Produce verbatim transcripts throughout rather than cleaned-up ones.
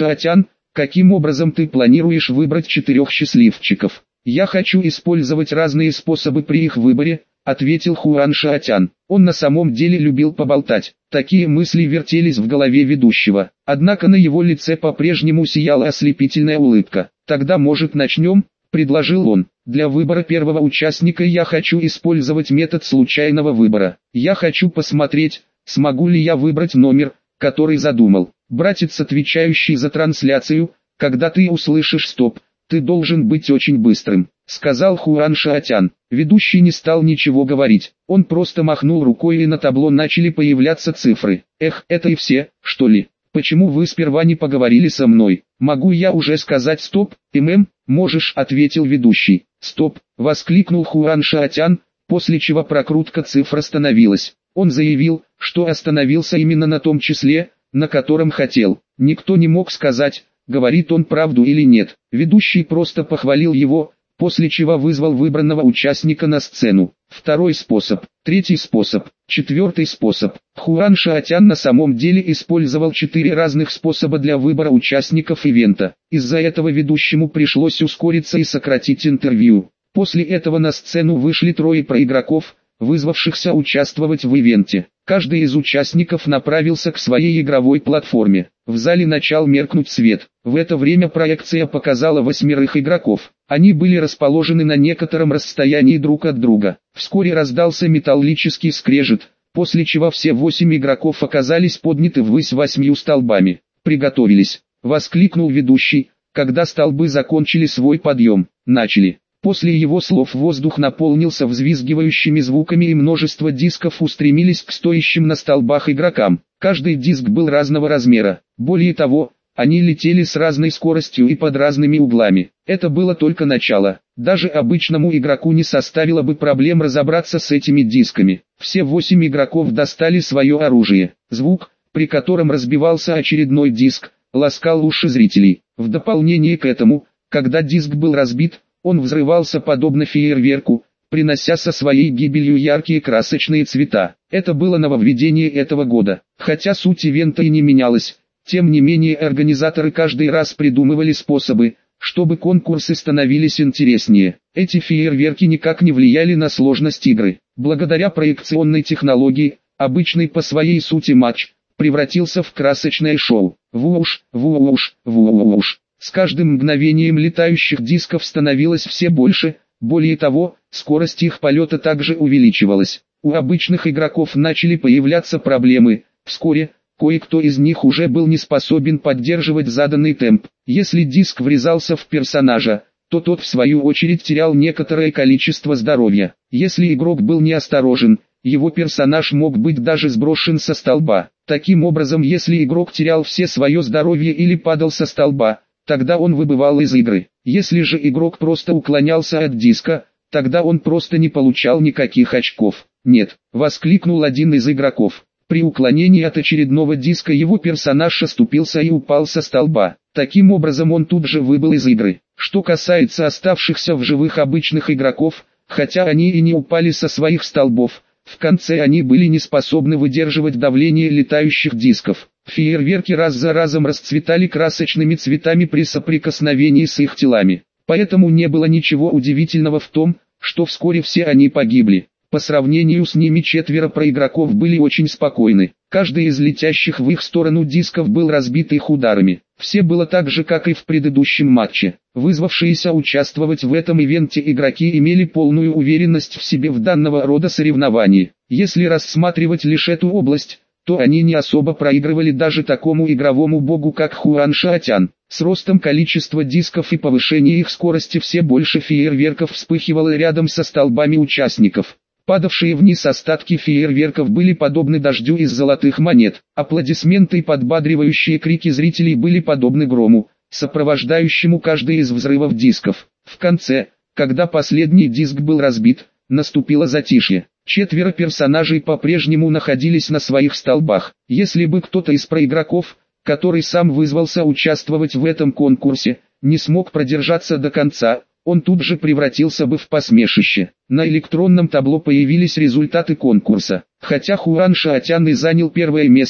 Шаотян, каким образом ты планируешь выбрать четырех счастливчиков? Я хочу использовать разные способы при их выборе, ответил Хуан Шаотян. Он на самом деле любил поболтать. Такие мысли вертелись в голове ведущего. Однако на его лице по-прежнему сияла ослепительная улыбка. Тогда, может, начнем? Предложил он. Для выбора первого участника я хочу использовать метод случайного выбора. Я хочу посмотреть, смогу ли я выбрать номер, который задумал. Братец, отвечающий за трансляцию, когда ты услышишь «стоп», ты должен быть очень быстрым, сказал Хуан Шаотян. Ведущий не стал ничего говорить. Он просто махнул рукой, и на табло начали появляться цифры. Эх, это и все, что ли? Почему вы сперва не поговорили со мной? Могу я уже сказать «стоп»? ММ, можешь, ответил ведущий. «Стоп», воскликнул Хуан Шаотян, после чего прокрутка цифр остановилась. Он заявил, что остановился именно на том числе, на котором хотел. Никто не мог сказать, говорит он правду или нет. Ведущий просто похвалил его, после чего вызвал выбранного участника на сцену. Второй способ, третий способ, четвертый способ. Хуан Шаотян на самом деле использовал четыре разных способа для выбора участников ивента. Из-за этого ведущему пришлось ускориться и сократить интервью. После этого на сцену вышли трое проигроков, вызвавшихся участвовать в ивенте. Каждый из участников направился к своей игровой платформе. В зале начал меркнуть свет. В это время проекция показала восьмерых игроков. Они были расположены на некотором расстоянии друг от друга. Вскоре раздался металлический скрежет, после чего все восемь игроков оказались подняты ввысь восьмью столбами. «Приготовились!» — воскликнул ведущий, когда столбы закончили свой подъем. Начали. После его слов воздух наполнился взвизгивающими звуками, и множество дисков устремились к стоящим на столбах игрокам. Каждый диск был разного размера. Более того, они летели с разной скоростью и под разными углами. Это было только начало. Даже обычному игроку не составило бы проблем разобраться с этими дисками. Все восемь игроков достали свое оружие. Звук, при котором разбивался очередной диск, ласкал уши зрителей. В дополнение к этому, когда диск был разбит, он взрывался подобно фейерверку, принося со своей гибелью яркие красочные цвета. Это было нововведение этого года. Хотя суть ивента и не менялась, тем не менее организаторы каждый раз придумывали способы, чтобы конкурсы становились интереснее. Эти фейерверки никак не влияли на сложность игры. Благодаря проекционной технологии, обычный по своей сути матч превратился в красочное шоу. Вуш, вуш, вуш. С каждым мгновением летающих дисков становилось все больше, более того, скорость их полета также увеличивалась. У обычных игроков начали появляться проблемы. Вскоре, кое-кто из них уже был не способен поддерживать заданный темп. Если диск врезался в персонажа, то тот в свою очередь терял некоторое количество здоровья. Если игрок был неосторожен, его персонаж мог быть даже сброшен со столба. Таким образом, если игрок терял все свое здоровье или падал со столба, тогда он выбывал из игры. Если же игрок просто уклонялся от диска, тогда он просто не получал никаких очков. «Нет!» — воскликнул один из игроков. При уклонении от очередного диска его персонаж оступился и упал со столба. Таким образом он тут же выбыл из игры. Что касается оставшихся в живых обычных игроков, хотя они и не упали со своих столбов, в конце они были не способны выдерживать давление летающих дисков. Фейерверки раз за разом расцветали красочными цветами при соприкосновении с их телами. Поэтому не было ничего удивительного в том, что вскоре все они погибли. По сравнению с ними четверо проигроков были очень спокойны. Каждый из летящих в их сторону дисков был разбит их ударами. Все было так же, как и в предыдущем матче. Вызвавшиеся участвовать в этом ивенте игроки имели полную уверенность в себе в данного рода соревновании. Если рассматривать лишь эту область, то они не особо проигрывали даже такому игровому богу, как Хуан Шаотян. С ростом количества дисков и повышением их скорости все больше фейерверков вспыхивало рядом со столбами участников. Падавшие вниз остатки фейерверков были подобны дождю из золотых монет. Аплодисменты и подбадривающие крики зрителей были подобны грому, сопровождающему каждый из взрывов дисков. В конце, когда последний диск был разбит, наступило затишье. Четверо персонажей по-прежнему находились на своих столбах. Если бы кто-то из проигроков, который сам вызвался участвовать в этом конкурсе, не смог продержаться до конца, он тут же превратился бы в посмешище. На электронном табло появились результаты конкурса. Хотя Хуан Шаотян и занял первое место,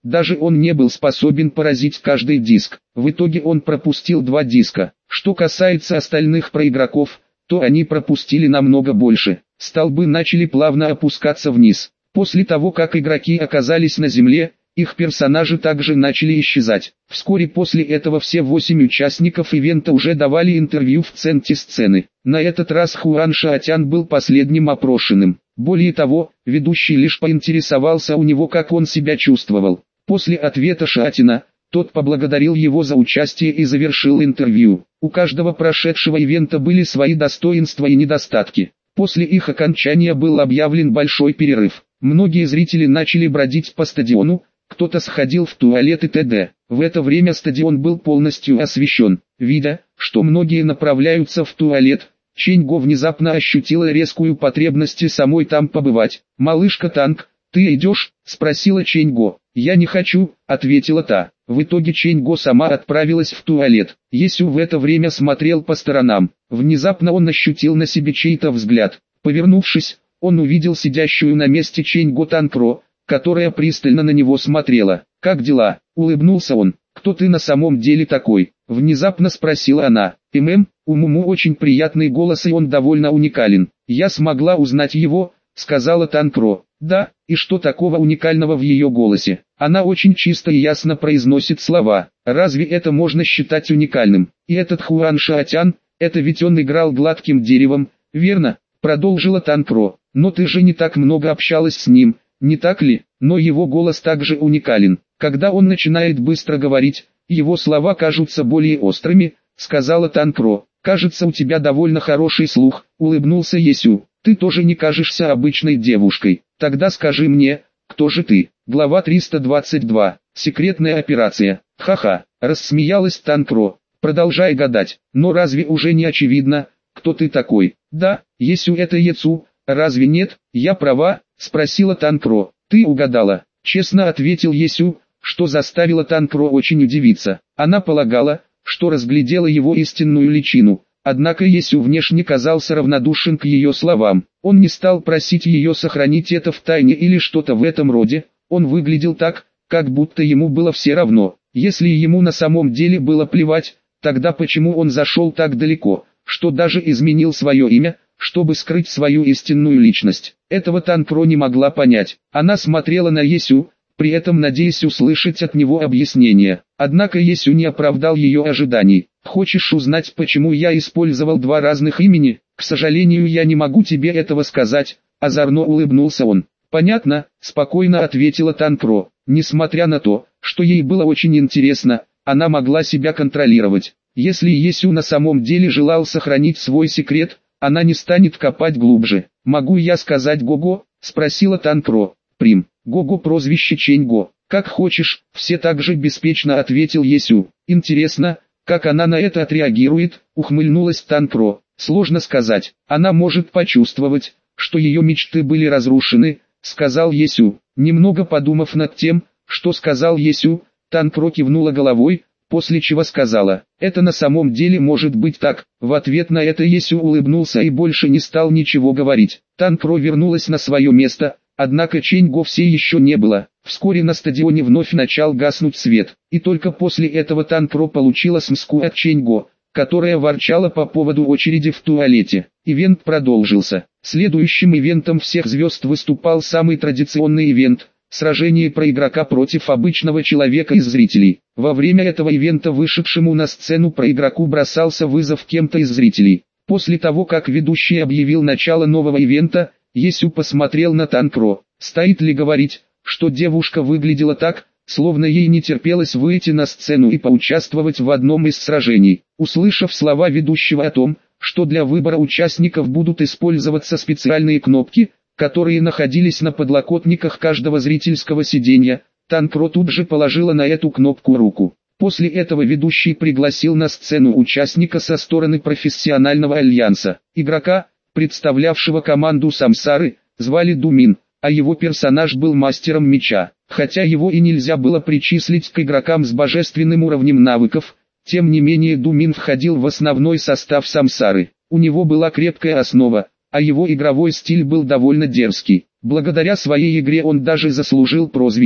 Даже он не был способен поразить каждый диск. В итоге он пропустил два диска. Что касается остальных проигроков, то они пропустили намного больше. Столбы начали плавно опускаться вниз. После того, как игроки оказались на земле, их персонажи также начали исчезать. Вскоре после этого все восемь участников ивента уже давали интервью в центре сцены. На этот раз Хуан Шаотян был последним опрошенным. Более того, ведущий лишь поинтересовался у него, как он себя чувствовал. После ответа Шаотяна, тот поблагодарил его за участие и завершил интервью. У каждого прошедшего ивента были свои достоинства и недостатки. После их окончания был объявлен большой перерыв. Многие зрители начали бродить по стадиону, кто-то сходил в туалет и т.д. В это время стадион был полностью освещен. Видя, что многие направляются в туалет, Чэнь Го внезапно ощутила резкую потребность самой там побывать. «Малышка Танг, ты идешь?» – спросила Чэнь Го. «Я не хочу», – ответила та. В итоге Чэнь Го сама отправилась в туалет. Есю в это время смотрел по сторонам. Внезапно он ощутил на себе чей-то взгляд. Повернувшись, он увидел сидящую на месте Чэнь Го Танкро, которая пристально на него смотрела. «Как дела?» – улыбнулся он. «Кто ты на самом деле такой?» – внезапно спросила она. «ММ, у Муму очень приятный голос и он довольно уникален. Я смогла узнать его», – сказала Танкро. «Да, и что такого уникального в ее голосе? Она очень чисто и ясно произносит слова. Разве это можно считать уникальным? И этот Хуан Шаотян, это ведь он играл гладким деревом, верно?» – продолжила Танкро. «Но ты же не так много общалась с ним, не так ли? Но его голос также уникален. Когда он начинает быстро говорить, его слова кажутся более острыми», — сказала Танкро. «Кажется, у тебя довольно хороший слух», — улыбнулся Есю. «Ты тоже не кажешься обычной девушкой. Тогда скажи мне, кто же ты?» Глава триста двадцать два. Секретная операция. «Ха-ха», — рассмеялась Танкро. «Продолжай гадать. Но разве уже не очевидно, кто ты такой?» «Да, Есю это Ецу, разве нет? Я права?» — спросила Танкро. «Ты угадала», — честно ответил Есю, что заставило Танкро очень удивиться. Она полагала, что разглядела его истинную личину, однако Есю внешне казался равнодушен к ее словам. Он не стал просить ее сохранить это в тайне или что-то в этом роде, он выглядел так, как будто ему было все равно. Если ему на самом деле было плевать, тогда почему он зашел так далеко, что даже изменил свое имя, чтобы скрыть свою истинную личность? Этого Танкро не могла понять. Она смотрела на Есю, при этом надеясь услышать от него объяснение. Однако Есю не оправдал ее ожиданий. «Хочешь узнать, почему я использовал два разных имени? К сожалению, я не могу тебе этого сказать», — озорно улыбнулся он. «Понятно», — спокойно ответила Танкро. Несмотря на то, что ей было очень интересно, она могла себя контролировать. Если Есю на самом деле желал сохранить свой секрет, она не станет копать глубже. «Могу я сказать Гого?» — спросила Танкро. «Прим. Гого прозвище Чэнь Го. Как хочешь», — все так же беспечно ответил Есю. «Интересно, как она на это отреагирует?» — ухмыльнулась Танкро. «Сложно сказать. Она может почувствовать, что ее мечты были разрушены», — сказал Есю. Немного подумав над тем, что сказал Есю, Танкро кивнула головой, после чего сказала: «Это на самом деле может быть так». В ответ на это Есю улыбнулся и больше не стал ничего говорить. Танкро вернулась на свое место, однако Чэнь Го все еще не было. Вскоре на стадионе вновь начал гаснуть свет, и только после этого Танкро получила смску от Чэнь Го, которая ворчала по поводу очереди в туалете. Ивент продолжился. Следующим ивентом всех звезд выступал самый традиционный ивент – сражение про игрока против обычного человека из зрителей. Во время этого ивента вышедшему на сцену про игроку бросался вызов кем-то из зрителей. После того, как ведущий объявил начало нового ивента, Есю посмотрел на Танкро. Стоит ли говорить, что девушка выглядела так, словно ей не терпелось выйти на сцену и поучаствовать в одном из сражений. Услышав слова ведущего о том, что для выбора участников будут использоваться специальные кнопки, которые находились на подлокотниках каждого зрительского сиденья, Танкро тут же положила на эту кнопку руку. После этого ведущий пригласил на сцену участника со стороны профессионального альянса. Игрока, представлявшего команду Самсары, звали Думин, а его персонаж был мастером меча. Хотя его и нельзя было причислить к игрокам с божественным уровнем навыков, тем не менее Думин входил в основной состав Самсары. У него была крепкая основа, а его игровой стиль был довольно дерзкий. Благодаря своей игре он даже заслужил прозвище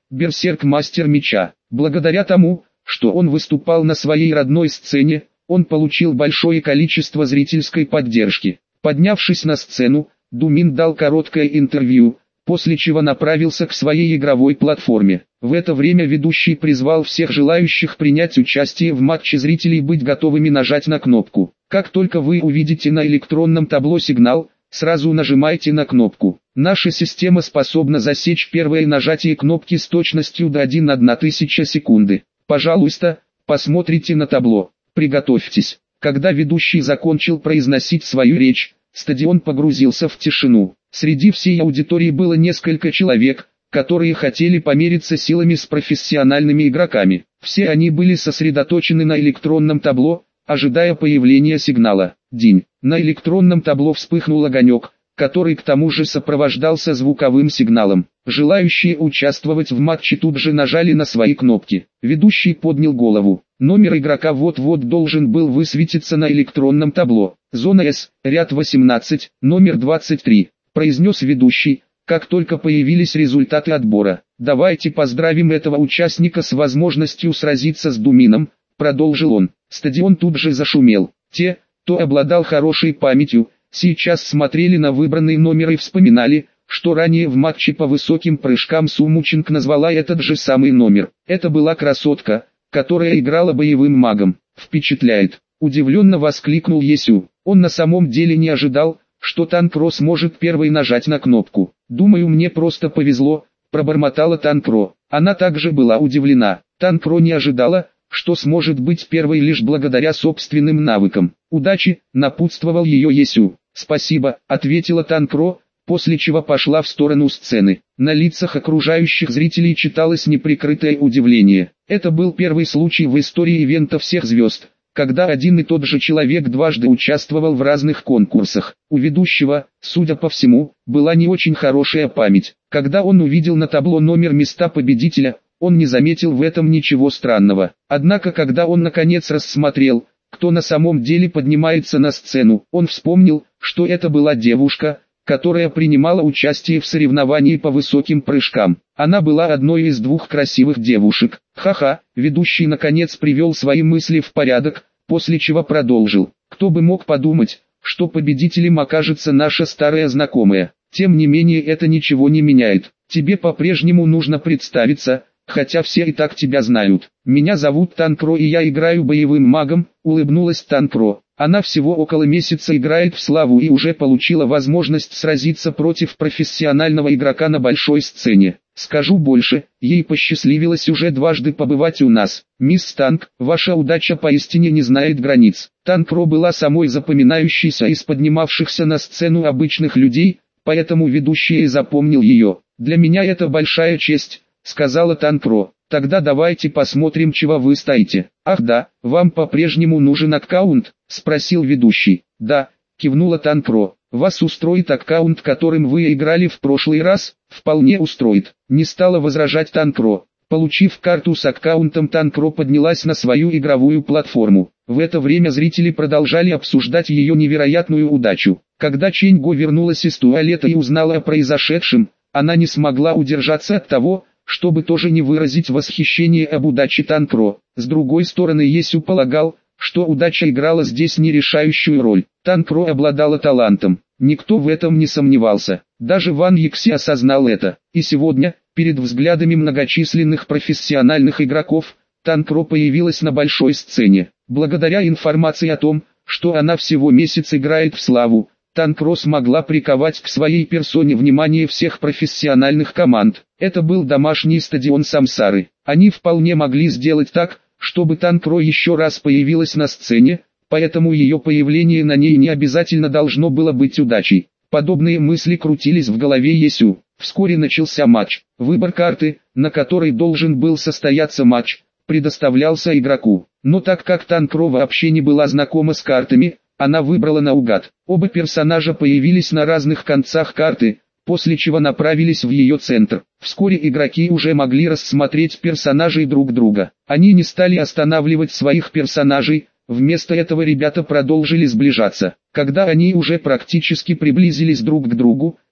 берсерк-мастер меча. Благодаря тому, что он выступал на своей родной сцене, он получил большое количество зрительской поддержки. Поднявшись на сцену, Думин дал короткое интервью, после чего направился к своей игровой платформе. В это время ведущий призвал всех желающих принять участие в матче зрителей быть готовыми нажать на кнопку. Как только вы увидите на электронном табло сигнал, сразу нажимайте на кнопку. Наша система способна засечь первое нажатие кнопки с точностью до одной тысячи секунды. Пожалуйста, посмотрите на табло. Приготовьтесь. Когда ведущий закончил произносить свою речь, стадион погрузился в тишину. Среди всей аудитории было несколько человек, которые хотели помериться силами с профессиональными игроками. Все они были сосредоточены на электронном табло, ожидая появления сигнала. Динь. На электронном табло вспыхнул огонек, который к тому же сопровождался звуковым сигналом. Желающие участвовать в матче тут же нажали на свои кнопки. Ведущий поднял голову. Номер игрока вот-вот должен был высветиться на электронном табло. Зона С, ряд восемнадцать, номер двадцать три, произнес ведущий, как только появились результаты отбора. Давайте поздравим этого участника с возможностью сразиться с Думином, продолжил он. Стадион тут же зашумел. Те, кто обладал хорошей памятью, сейчас смотрели на выбранный номер и вспоминали, что ранее в матче по высоким прыжкам Сумучинг назвала этот же самый номер. Это была красотка, которая играла боевым магом. Впечатляет. Удивленно воскликнул Есю. Он на самом деле не ожидал, что Танкро сможет первой нажать на кнопку. «Думаю, мне просто повезло», – пробормотала Танкро. Она также была удивлена. Танкро не ожидала, что сможет быть первой лишь благодаря собственным навыкам. «Удачи», – напутствовал ее Есю. «Спасибо», – ответила Танкро, после чего пошла в сторону сцены. На лицах окружающих зрителей читалось неприкрытое удивление. Это был первый случай в истории ивента всех звезд, когда один и тот же человек дважды участвовал в разных конкурсах. У ведущего, судя по всему, была не очень хорошая память. Когда он увидел на табло номер места победителя, он не заметил в этом ничего странного. Однако когда он наконец рассмотрел, кто на самом деле поднимается на сцену, он вспомнил, что это была девушка, которая принимала участие в соревновании по высоким прыжкам. Она была одной из двух красивых девушек. Ха-ха, ведущий наконец привел свои мысли в порядок, после чего продолжил. Кто бы мог подумать, что победителем окажется наша старая знакомая. Тем не менее это ничего не меняет. Тебе по-прежнему нужно представиться, хотя все и так тебя знают. Меня зовут Танкро и я играю боевым магом, улыбнулась Танкро. Она всего около месяца играет в славу и уже получила возможность сразиться против профессионального игрока на большой сцене. Скажу больше, ей посчастливилось уже дважды побывать у нас. Мисс Танк, ваша удача поистине не знает границ. Танкро была самой запоминающейся из поднимавшихся на сцену обычных людей, поэтому ведущий и запомнил ее. Для меня это большая честь, сказала Танкро. Тогда давайте посмотрим, чего вы стоите. Ах да, вам по-прежнему нужен аккаунт? Спросил ведущий. Да, кивнула Танкро. Вас устроит аккаунт, которым вы играли в прошлый раз? Вполне устроит. Не стала возражать Танкро. Получив карту с аккаунтом, Танкро поднялась на свою игровую платформу. В это время зрители продолжали обсуждать ее невероятную удачу. Когда Ченьго вернулась из туалета и узнала о произошедшем, она не смогла удержаться от того, чтобы тоже не выразить восхищение об удаче Танкро. С другой стороны, Есю полагал, что удача играла здесь не решающую роль. Танкро обладала талантом. Никто в этом не сомневался. Даже Ван Екси осознал это. И сегодня, перед взглядами многочисленных профессиональных игроков, Танкро появилась на большой сцене. Благодаря информации о том, что она всего месяц играет в славу, Танкро смогла приковать к своей персоне внимание всех профессиональных команд. Это был домашний стадион Самсары. Они вполне могли сделать так, чтобы Танкро еще раз появилась на сцене, поэтому ее появление на ней не обязательно должно было быть удачей. Подобные мысли крутились в голове Есю. Вскоре начался матч. Выбор карты, на которой должен был состояться матч, предоставлялся игроку. Но так как Танкро вообще не была знакома с картами, она выбрала наугад. Оба персонажа появились на разных концах карты, после чего направились в ее центр. Вскоре игроки уже могли рассмотреть персонажей друг друга. Они не стали останавливать своих персонажей, вместо этого ребята продолжили сближаться. Когда они уже практически приблизились друг к другу,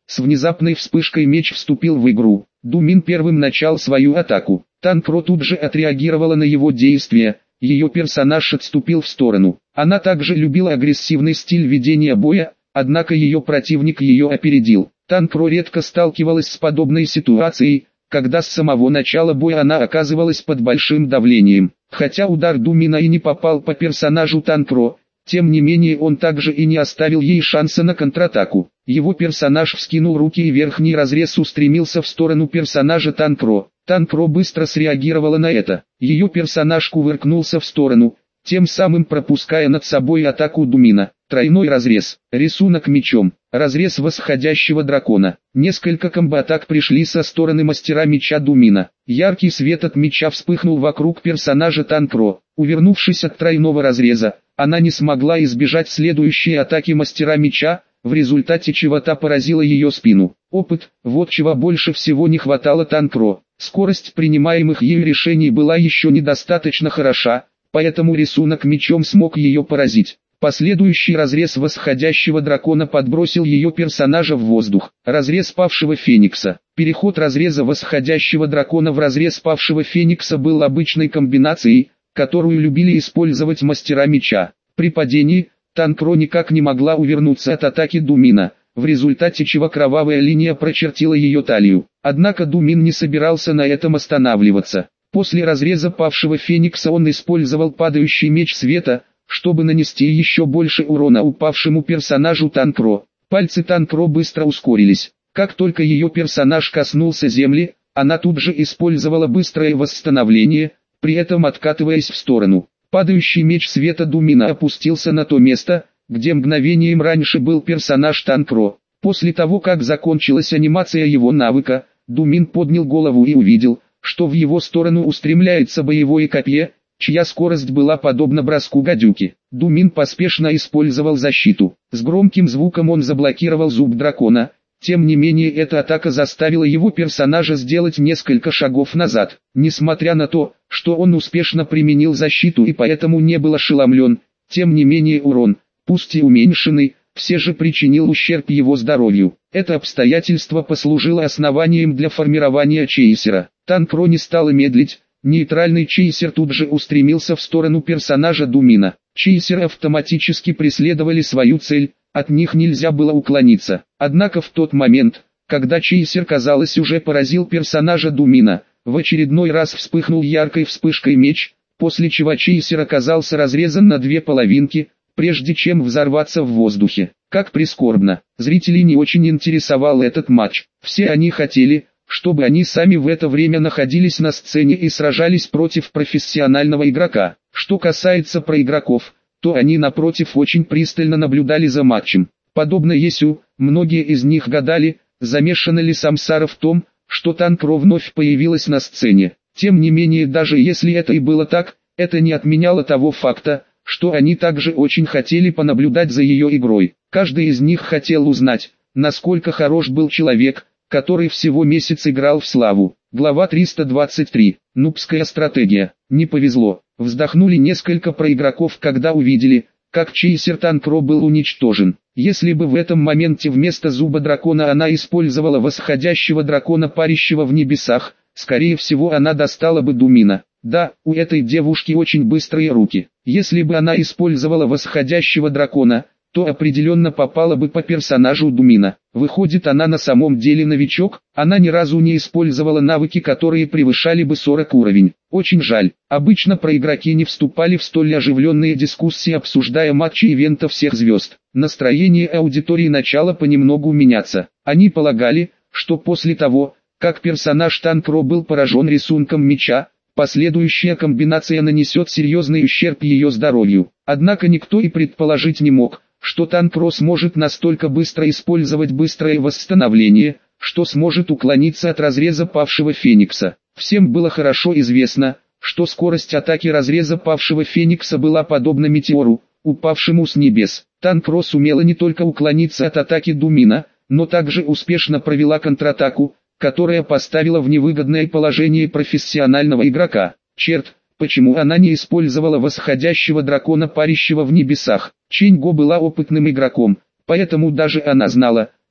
С внезапной вспышкой меч вступил в игру. Думин первым начал свою атаку. Танкро тут же отреагировала на его действия. Ее персонаж отступил в сторону. Она также любила агрессивный стиль ведения боя, однако ее противник ее опередил. Танкро редко сталкивалась с подобной ситуацией, когда с самого начала боя она оказывалась под большим давлением. Хотя удар Думина и не попал по персонажу Танкро, тем не менее он также и не оставил ей шанса на контратаку. Его персонаж вскинул руки и верхний разрез устремился в сторону персонажа Танкро. Танкро быстро среагировала на это. Ее персонаж кувыркнулся в сторону, тем самым пропуская над собой атаку Думина. Тройной разрез. Рисунок мечом. Разрез восходящего дракона. Несколько комбо-атак пришли со стороны мастера меча Думина. Яркий свет от меча вспыхнул вокруг персонажа Танкро. Увернувшись от тройного разреза, она не смогла избежать следующей атаки мастера меча, в результате чего та поразила ее спину. Опыт, вот чего больше всего не хватало Танкро. Скорость принимаемых ею решений была еще недостаточно хороша, поэтому рисунок мечом смог ее поразить. Последующий разрез восходящего дракона подбросил ее персонажа в воздух. Разрез павшего феникса. Переход разреза восходящего дракона в разрез павшего феникса был обычной комбинацией, которую любили использовать мастера меча. При падении, Танкро никак не могла увернуться от атаки Думина, в результате чего кровавая линия прочертила ее талию. Однако Думин не собирался на этом останавливаться. После разреза павшего феникса он использовал падающий меч света, чтобы нанести еще больше урона упавшему персонажу Танкро. Пальцы Танкро быстро ускорились. Как только ее персонаж коснулся земли, она тут же использовала быстрое восстановление, при этом откатываясь в сторону. Падающий меч света Думина опустился на то место, где мгновением раньше был персонаж Танкро. После того, как закончилась анимация его навыка, Думин поднял голову и увидел, что в его сторону устремляется боевое копье, чья скорость была подобна броску гадюки. Думин поспешно использовал защиту. С громким звуком он заблокировал зуб дракона. Тем не менее эта атака заставила его персонажа сделать несколько шагов назад. Несмотря на то, что он успешно применил защиту и поэтому не был ошеломлен, тем не менее урон, пусть и уменьшенный, все же причинил ущерб его здоровью. Это обстоятельство послужило основанием для формирования чейсера. Танкро не стала медлить. Нейтральный чейсер тут же устремился в сторону персонажа Думина. Чейсеры автоматически преследовали свою цель, от них нельзя было уклониться. Однако в тот момент, когда чейсер, казалось, уже поразил персонажа Думина, в очередной раз вспыхнул яркой вспышкой меч, после чего чейсер оказался разрезан на две половинки, прежде чем взорваться в воздухе. Как прискорбно, зрителей не очень интересовал этот матч. Все они хотели, чтобы они сами в это время находились на сцене и сражались против профессионального игрока. Что касается проигроков, то они напротив очень пристально наблюдали за матчем. Подобно Есю, многие из них гадали, замешана ли Самсара в том, что Танкро вновь появилась на сцене. Тем не менее, даже если это и было так, это не отменяло того факта, что они также очень хотели понаблюдать за ее игрой. Каждый из них хотел узнать, насколько хорош был человек, который всего месяц играл в славу. Глава триста двадцать три. Нубская стратегия. Не повезло. Вздохнули несколько проигроков, когда увидели, как чейсер Танкро был уничтожен. Если бы в этом моменте вместо зуба дракона она использовала восходящего дракона, парящего в небесах, скорее всего она достала бы Думина. Да, у этой девушки очень быстрые руки. Если бы она использовала восходящего дракона, то определенно попала бы по персонажу Думина. Выходит, она на самом деле новичок, она ни разу не использовала навыки, которые превышали бы сорок уровень. Очень жаль, обычно проигроки не вступали в столь оживленные дискуссии, обсуждая матчи ивента всех звезд. Настроение аудитории начало понемногу меняться. Они полагали, что после того, как персонаж Танкро был поражен рисунком меча, последующая комбинация нанесет серьезный ущерб ее здоровью. Однако никто и предположить не мог, что Танкро сможет настолько быстро использовать быстрое восстановление, что сможет уклониться от разреза павшего феникса. Всем было хорошо известно, что скорость атаки разреза павшего феникса была подобна метеору, упавшему с небес. Танкро сумела не только уклониться от атаки Думина, но также успешно провела контратаку, которая поставила в невыгодное положение профессионального игрока. Черт, почему она не использовала восходящего дракона, парящего в небесах? Чэнь Го была опытным игроком, поэтому даже она знала,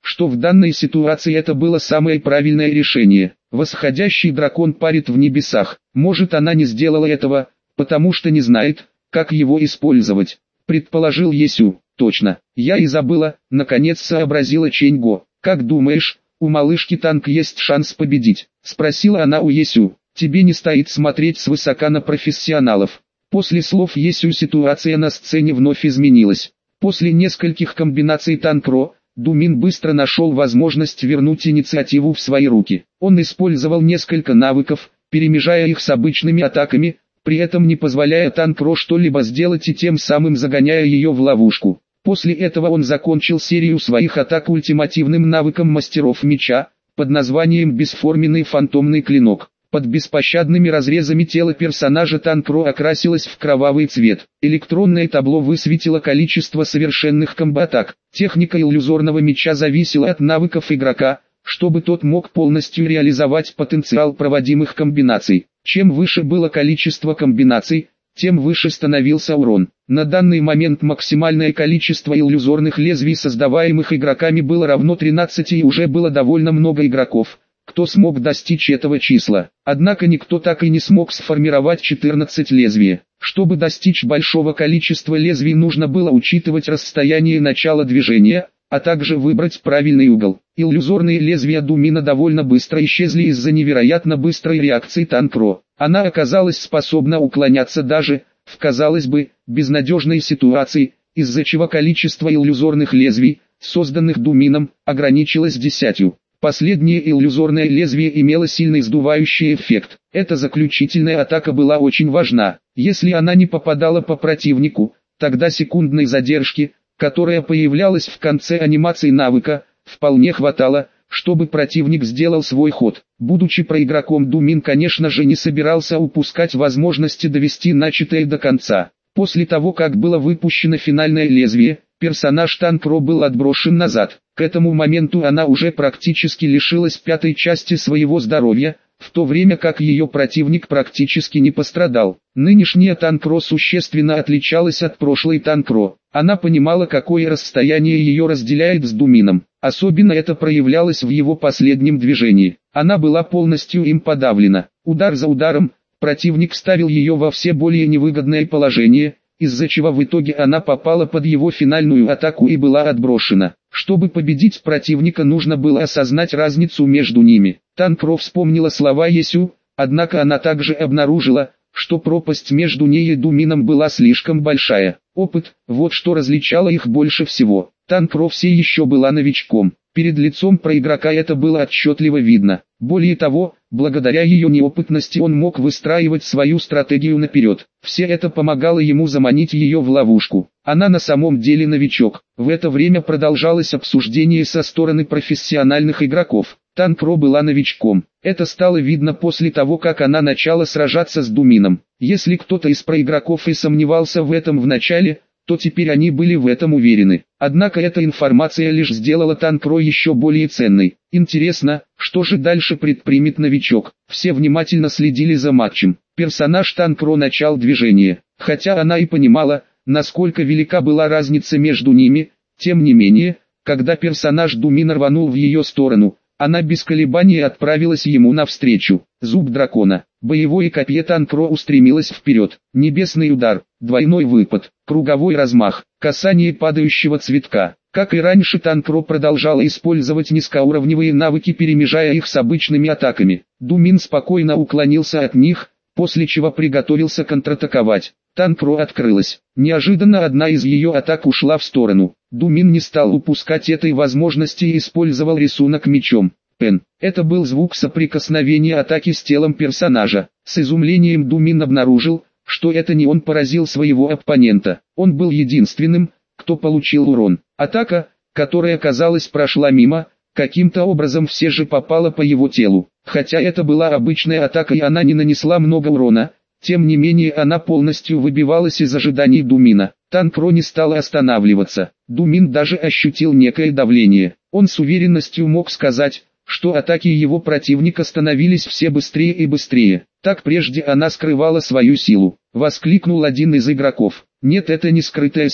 что в данной ситуации это было самое правильное решение. Восходящий дракон парит в небесах. Может, она не сделала этого, потому что не знает, как его использовать, предположил Есю. Точно, я и забыла, наконец сообразила Чэньго. Как думаешь, у малышки Танг есть шанс победить? Спросила она у Есю. Тебе не стоит смотреть свысока на профессионалов. После слов Есю ситуация на сцене вновь изменилась. После нескольких комбинаций Танкро, Думин быстро нашел возможность вернуть инициативу в свои руки. Он использовал несколько навыков, перемежая их с обычными атаками, при этом не позволяя Танкро что-либо сделать и тем самым загоняя ее в ловушку. После этого он закончил серию своих атак ультимативным навыком мастеров меча, под названием «Бесформенный фантомный клинок». Под беспощадными разрезами тела персонажа Танкро окрасилось в кровавый цвет. Электронное табло высветило количество совершенных комбо-атак. Техника иллюзорного меча зависела от навыков игрока, чтобы тот мог полностью реализовать потенциал проводимых комбинаций. Чем выше было количество комбинаций, тем выше становился урон. На данный момент максимальное количество иллюзорных лезвий, создаваемых игроками, было равно тринадцати, и уже было довольно много игроков, кто смог достичь этого числа. Однако никто так и не смог сформировать четырнадцать лезвий. Чтобы достичь большого количества лезвий, нужно было учитывать расстояние начала движения, а также выбрать правильный угол. Иллюзорные лезвия Думина довольно быстро исчезли из-за невероятно быстрой реакции Танкро. Она оказалась способна уклоняться даже, в, казалось бы, безнадежной ситуации, из-за чего количество иллюзорных лезвий, созданных Думином, ограничилось десятью. Последнее иллюзорное лезвие имело сильный сдувающий эффект. Эта заключительная атака была очень важна. Если она не попадала по противнику, тогда секундной задержки, которая появлялась в конце анимации навыка, вполне хватало, чтобы противник сделал свой ход. Будучи проигроком, Думин, конечно же, не собирался упускать возможности довести начатое до конца. После того, как было выпущено финальное лезвие, персонаж Танкро был отброшен назад. К этому моменту она уже практически лишилась пятой части своего здоровья, в то время как ее противник практически не пострадал. Нынешняя Танкро существенно отличалась от прошлой Танкро. Она понимала, какое расстояние ее разделяет с Думином. Особенно это проявлялось в его последнем движении. Она была полностью им подавлена. Удар за ударом, противник ставил ее во все более невыгодное положение, из-за чего в итоге она попала под его финальную атаку и была отброшена. Чтобы победить противника, нужно было осознать разницу между ними. Танкро вспомнила слова Есю, однако она также обнаружила, что пропасть между ней и Думином была слишком большая. Опыт – вот что различало их больше всего. Танкро все еще была новичком. Перед лицом проигрока это было отчетливо видно. Более того, благодаря ее неопытности он мог выстраивать свою стратегию наперед. Все это помогало ему заманить ее в ловушку. Она на самом деле новичок. В это время продолжалось обсуждение со стороны профессиональных игроков. Танкро была новичком. Это стало видно после того, как она начала сражаться с Думином. Если кто-то из проигроков и сомневался в этом в начале, то теперь они были в этом уверены. Однако эта информация лишь сделала Танкро еще более ценной. Интересно, что же дальше предпримет новичок? Все внимательно следили за матчем. Персонаж Танкро начал движение. Хотя она и понимала, насколько велика была разница между ними, тем не менее, когда персонаж Думина рванул в ее сторону, она без колебаний отправилась ему навстречу. Зуб дракона. Боевое копье Танкро устремилось вперед. Небесный удар, двойной выпад, круговой размах, касание падающего цветка. Как и раньше, Танкро продолжала использовать низкоуровневые навыки, перемежая их с обычными атаками. Думин спокойно уклонился от них, после чего приготовился контратаковать. Танкро открылась. Неожиданно одна из ее атак ушла в сторону. Думин не стал упускать этой возможности и использовал рисунок мечом. Пен. Это был звук соприкосновения атаки с телом персонажа. С изумлением Думин обнаружил, что это не он поразил своего оппонента. Он был единственным, кто получил урон. Атака, которая, казалось, прошла мимо, каким-то образом все же попала по его телу. Хотя это была обычная атака и она не нанесла много урона, тем не менее она полностью выбивалась из ожиданий Думина. Танкро не стала останавливаться. Думин даже ощутил некое давление. Он с уверенностью мог сказать, что атаки его противника становились все быстрее и быстрее. Так прежде она скрывала свою силу. Воскликнул один из игроков. Нет, это не скрытая сила.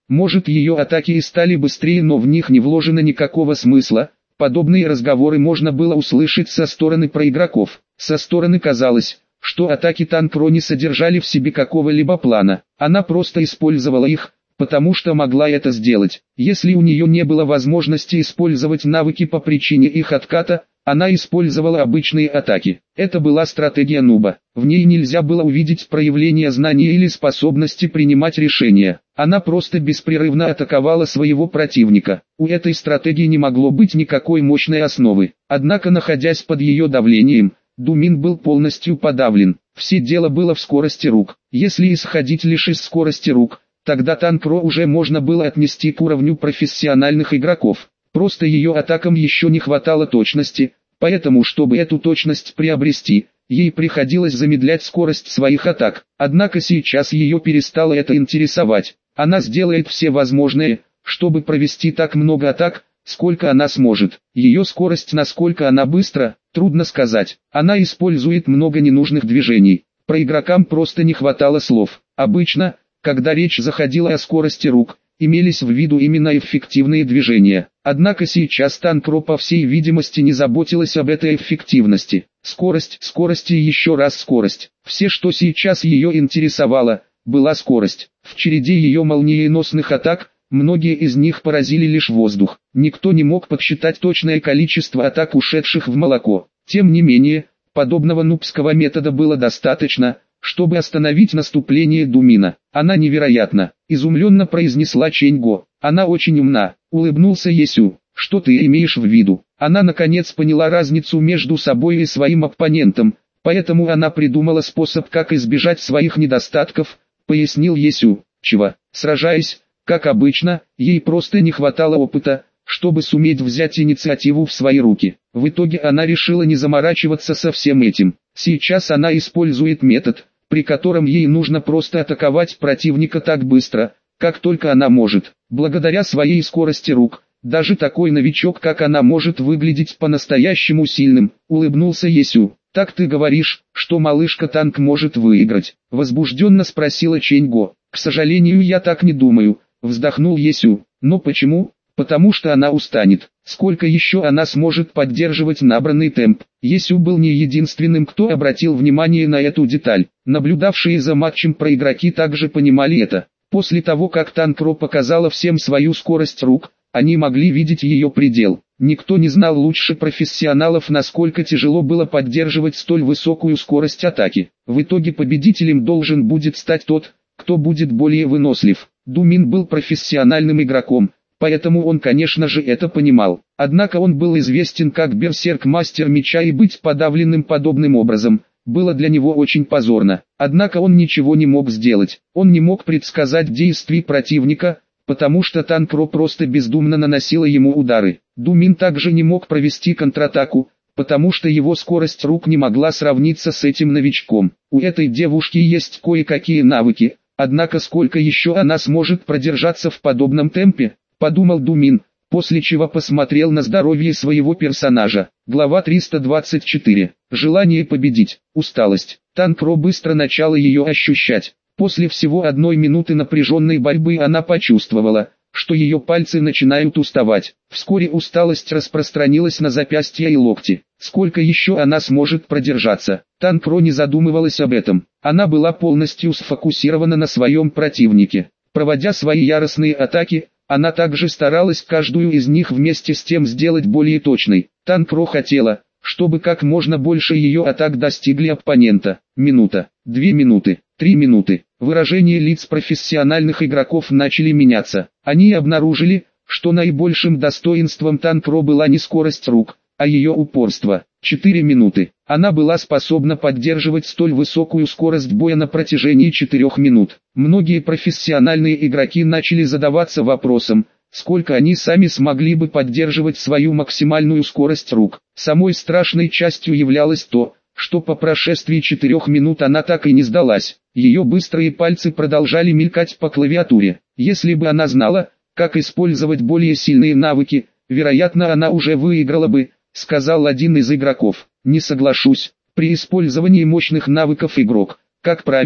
Может, ее атаки и стали быстрее, но в них не вложено никакого смысла. Подобные разговоры можно было услышать со стороны проигроков. Со стороны казалось, что атаки Танкро не содержали в себе какого-либо плана. Она просто использовала их, потому что могла это сделать. Если у нее не было возможности использовать навыки по причине их отката, она использовала обычные атаки. Это была стратегия нуба. В ней нельзя было увидеть проявление знания или способности принимать решения. Она просто беспрерывно атаковала своего противника. У этой стратегии не могло быть никакой мощной основы. Однако, находясь под ее давлением, Думин был полностью подавлен. Все дело было в скорости рук. Если исходить лишь из скорости рук, тогда Танкро уже можно было отнести к уровню профессиональных игроков. Просто ее атакам еще не хватало точности, поэтому чтобы эту точность приобрести, ей приходилось замедлять скорость своих атак. Однако сейчас ее перестало это интересовать. Она сделает все возможное, чтобы провести так много атак, сколько она сможет. Ее скорость, насколько она быстро, трудно сказать. Она использует много ненужных движений. Про игрокам просто не хватало слов. Обычно, когда речь заходила о скорости рук, имелись в виду именно эффективные движения. Однако сейчас Танкро по всей видимости не заботилась об этой эффективности. Скорость, скорость и еще раз скорость. Все, что сейчас ее интересовало, была скорость. В череде ее молниеносных атак, многие из них поразили лишь воздух. Никто не мог подсчитать точное количество атак, ушедших в молоко. Тем не менее, подобного нубского метода было достаточно, чтобы остановить наступление Думина. Она невероятна, изумленно произнесла Ченьго. Она очень умна, улыбнулся Есю. Что ты имеешь в виду? Она наконец поняла разницу между собой и своим оппонентом, поэтому она придумала способ, как избежать своих недостатков, пояснил Есю. Чего? Сражаясь, как обычно, ей просто не хватало опыта, чтобы суметь взять инициативу в свои руки. В итоге она решила не заморачиваться со всем этим. Сейчас она использует метод, при котором ей нужно просто атаковать противника так быстро, как только она может. Благодаря своей скорости рук, даже такой новичок, как она, может выглядеть по-настоящему сильным, улыбнулся Есю. Так ты говоришь, что малышка Танк может выиграть? Возбужденно спросила Ченьго. К сожалению, я так не думаю, вздохнул Есю. Но почему? Потому что она устанет. Сколько еще она сможет поддерживать набранный темп? Есю был не единственным, кто обратил внимание на эту деталь. Наблюдавшие за матчем проигроки также понимали это. После того, как Танкро показала всем свою скорость рук, они могли видеть ее предел. Никто не знал лучше профессионалов, насколько тяжело было поддерживать столь высокую скорость атаки. В итоге победителем должен будет стать тот, кто будет более вынослив. Думин был профессиональным игроком, поэтому он, конечно же, это понимал. Однако он был известен как берсерк-мастер меча, и быть подавленным подобным образом было для него очень позорно. Однако он ничего не мог сделать. Он не мог предсказать действий противника, потому что Танкро просто бездумно наносила ему удары. Думин также не мог провести контратаку, потому что его скорость рук не могла сравниться с этим новичком. У этой девушки есть кое-какие навыки, однако сколько еще она сможет продержаться в подобном темпе, подумал Думин, после чего посмотрел на здоровье своего персонажа. Глава триста двадцать четыре. Желание победить, усталость. Танкро быстро начала ее ощущать. После всего одной минуты напряженной борьбы она почувствовала, что ее пальцы начинают уставать. Вскоре усталость распространилась на запястья и локти. Сколько еще она сможет продержаться? Танкро не задумывалась об этом. Она была полностью сфокусирована на своем противнике. Проводя свои яростные атаки, она также старалась каждую из них вместе с тем сделать более точной. Танкро хотела, чтобы как можно больше ее атак достигли оппонента. Минута, две минуты, три минуты. Выражения лиц профессиональных игроков начали меняться. Они обнаружили, что наибольшим достоинством Танкро была не скорость рук, а ее упорство. Четыре минуты. Она была способна поддерживать столь высокую скорость боя на протяжении четырех минут. Многие профессиональные игроки начали задаваться вопросом, сколько они сами смогли бы поддерживать свою максимальную скорость рук. Самой страшной частью являлось то, что по прошествии четырех минут она так и не сдалась. Ее быстрые пальцы продолжали мелькать по клавиатуре. Если бы она знала, как использовать более сильные навыки, вероятно, она уже выиграла бы, сказал один из игроков. Не соглашусь. При использовании мощных навыков игрок, как правило,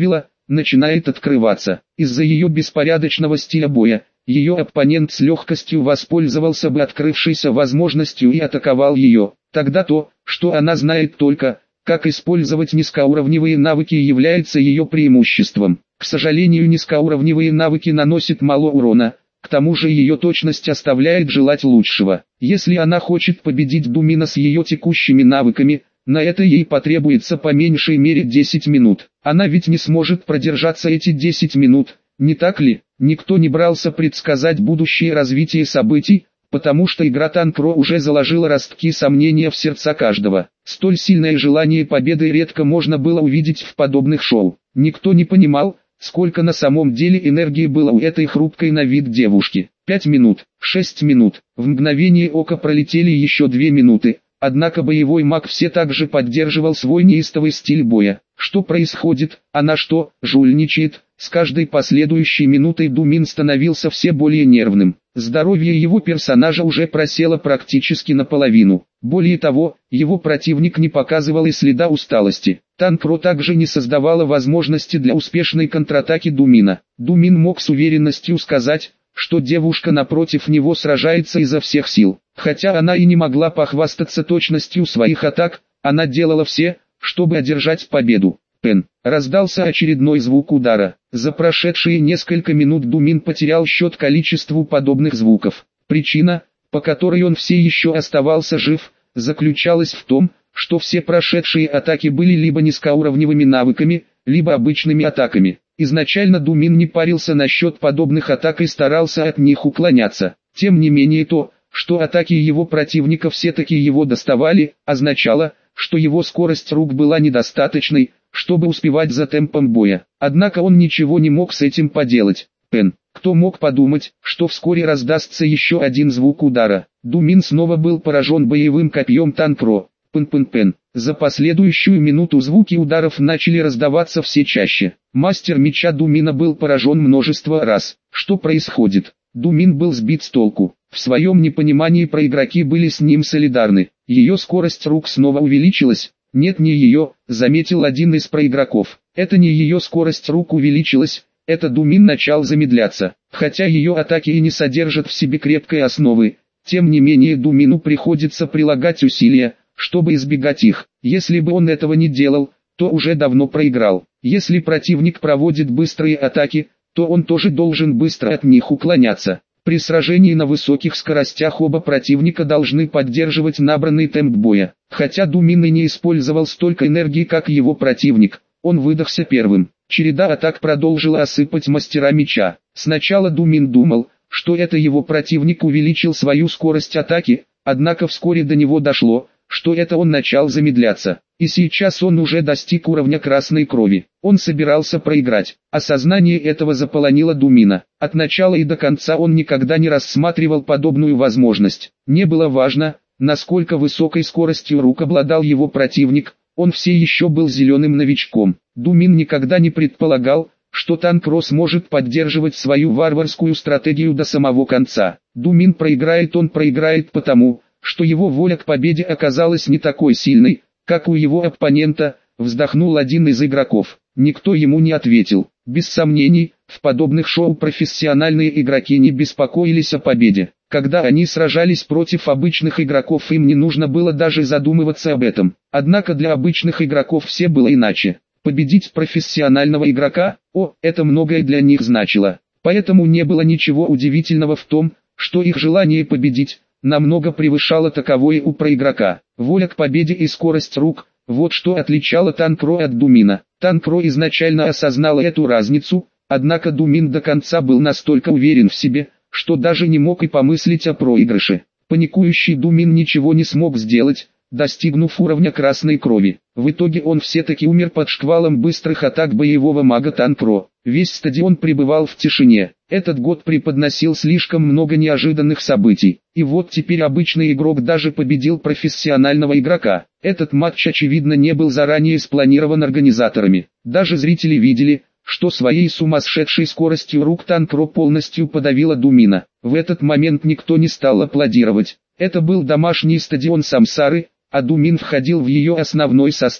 начинает открываться. Из-за ее беспорядочного стиля боя, ее оппонент с легкостью воспользовался бы открывшейся возможностью и атаковал ее. Тогда то, что она знает только, как использовать низкоуровневые навыки, является ее преимуществом. К сожалению, низкоуровневые навыки наносят мало урона, к тому же ее точность оставляет желать лучшего. Если она хочет победить Думина с ее текущими навыками, на это ей потребуется по меньшей мере десять минут. Она ведь не сможет продержаться эти десять минут, не так ли? Никто не брался предсказать будущее развитие событий, потому что игра Танкро уже заложила ростки сомнения в сердца каждого. Столь сильное желание победы редко можно было увидеть в подобных шоу. Никто не понимал, сколько на самом деле энергии было у этой хрупкой на вид девушки. Пять минут, шесть минут, в мгновение ока пролетели еще две минуты, однако боевой маг все так же поддерживал свой неистовый стиль боя. Что происходит? Она что, жульничает? С каждой последующей минутой Думин становился все более нервным. Здоровье его персонажа уже просело практически наполовину. Более того, его противник не показывал и следа усталости. Танкро также не создавала возможности для успешной контратаки Думина. Думин мог с уверенностью сказать, что девушка напротив него сражается изо всех сил. Хотя она и не могла похвастаться точностью своих атак, она делала все, чтобы одержать победу. Пен. Раздался очередной звук удара. За прошедшие несколько минут Думин потерял счет количеству подобных звуков. Причина, по которой он все еще оставался жив, заключалась в том, что все прошедшие атаки были либо низкоуровневыми навыками, либо обычными атаками. Изначально Думин не парился насчет подобных атак и старался от них уклоняться. Тем не менее то, что атаки его противника все-таки его доставали, означало, что его скорость рук была недостаточной, чтобы успевать за темпом боя. Однако он ничего не мог с этим поделать. Пен. Кто мог подумать, что вскоре раздастся еще один звук удара. Думин снова был поражен боевым копьем Танкро. Пен-пен-пен. За последующую минуту звуки ударов начали раздаваться все чаще. Мастер меча Думина был поражен множество раз. Что происходит? Думин был сбит с толку. В своем непонимании проигроки были с ним солидарны. Ее скорость рук снова увеличилась. Нет, не ее, заметил один из проигроков. Это не ее скорость рук увеличилась, это Думин начал замедляться. Хотя ее атаки и не содержат в себе крепкой основы, тем не менее Думину приходится прилагать усилия, чтобы избегать их. Если бы он этого не делал, то уже давно проиграл. Если противник проводит быстрые атаки, то он тоже должен быстро от них уклоняться. При сражении на высоких скоростях оба противника должны поддерживать набранный темп боя. Хотя Думин и не использовал столько энергии, как его противник, он выдохся первым. Череда атак продолжила осыпать мастера меча. Сначала Думин думал, что это его противник увеличил свою скорость атаки, однако вскоре до него дошло, что это он начал замедляться. И сейчас он уже достиг уровня красной крови. Он собирался проиграть. Осознание этого заполонило Думина. От начала и до конца он никогда не рассматривал подобную возможность. Не было важно, насколько высокой скоростью рук обладал его противник, он все еще был зеленым новичком. Думин никогда не предполагал, что Танкро сможет поддерживать свою варварскую стратегию до самого конца. Думин проиграет, он проиграет потому, что его воля к победе оказалась не такой сильной, как у его оппонента, вздохнул один из игроков. Никто ему не ответил. Без сомнений, в подобных шоу профессиональные игроки не беспокоились о победе. Когда они сражались против обычных игроков, им не нужно было даже задумываться об этом. Однако для обычных игроков все было иначе. Победить профессионального игрока, о, это многое для них значило. Поэтому не было ничего удивительного в том, что их желание победить намного превышало таковое у проигрока. Воля к победе и скорость рук – вот что отличало Танкро от Думина. Танкро изначально осознал эту разницу, однако Думин до конца был настолько уверен в себе, что даже не мог и помыслить о проигрыше. Паникующий Думин ничего не смог сделать, достигнув уровня красной крови. В итоге он все-таки умер под шквалом быстрых атак боевого мага Танкро. Весь стадион пребывал в тишине. Этот год преподносил слишком много неожиданных событий. И вот теперь обычный игрок даже победил профессионального игрока. Этот матч очевидно не был заранее спланирован организаторами. Даже зрители видели, что своей сумасшедшей скоростью рук Танкро полностью подавила Думина. В этот момент никто не стал аплодировать. Это был домашний стадион Самсары, а Думин входил в ее основной состав.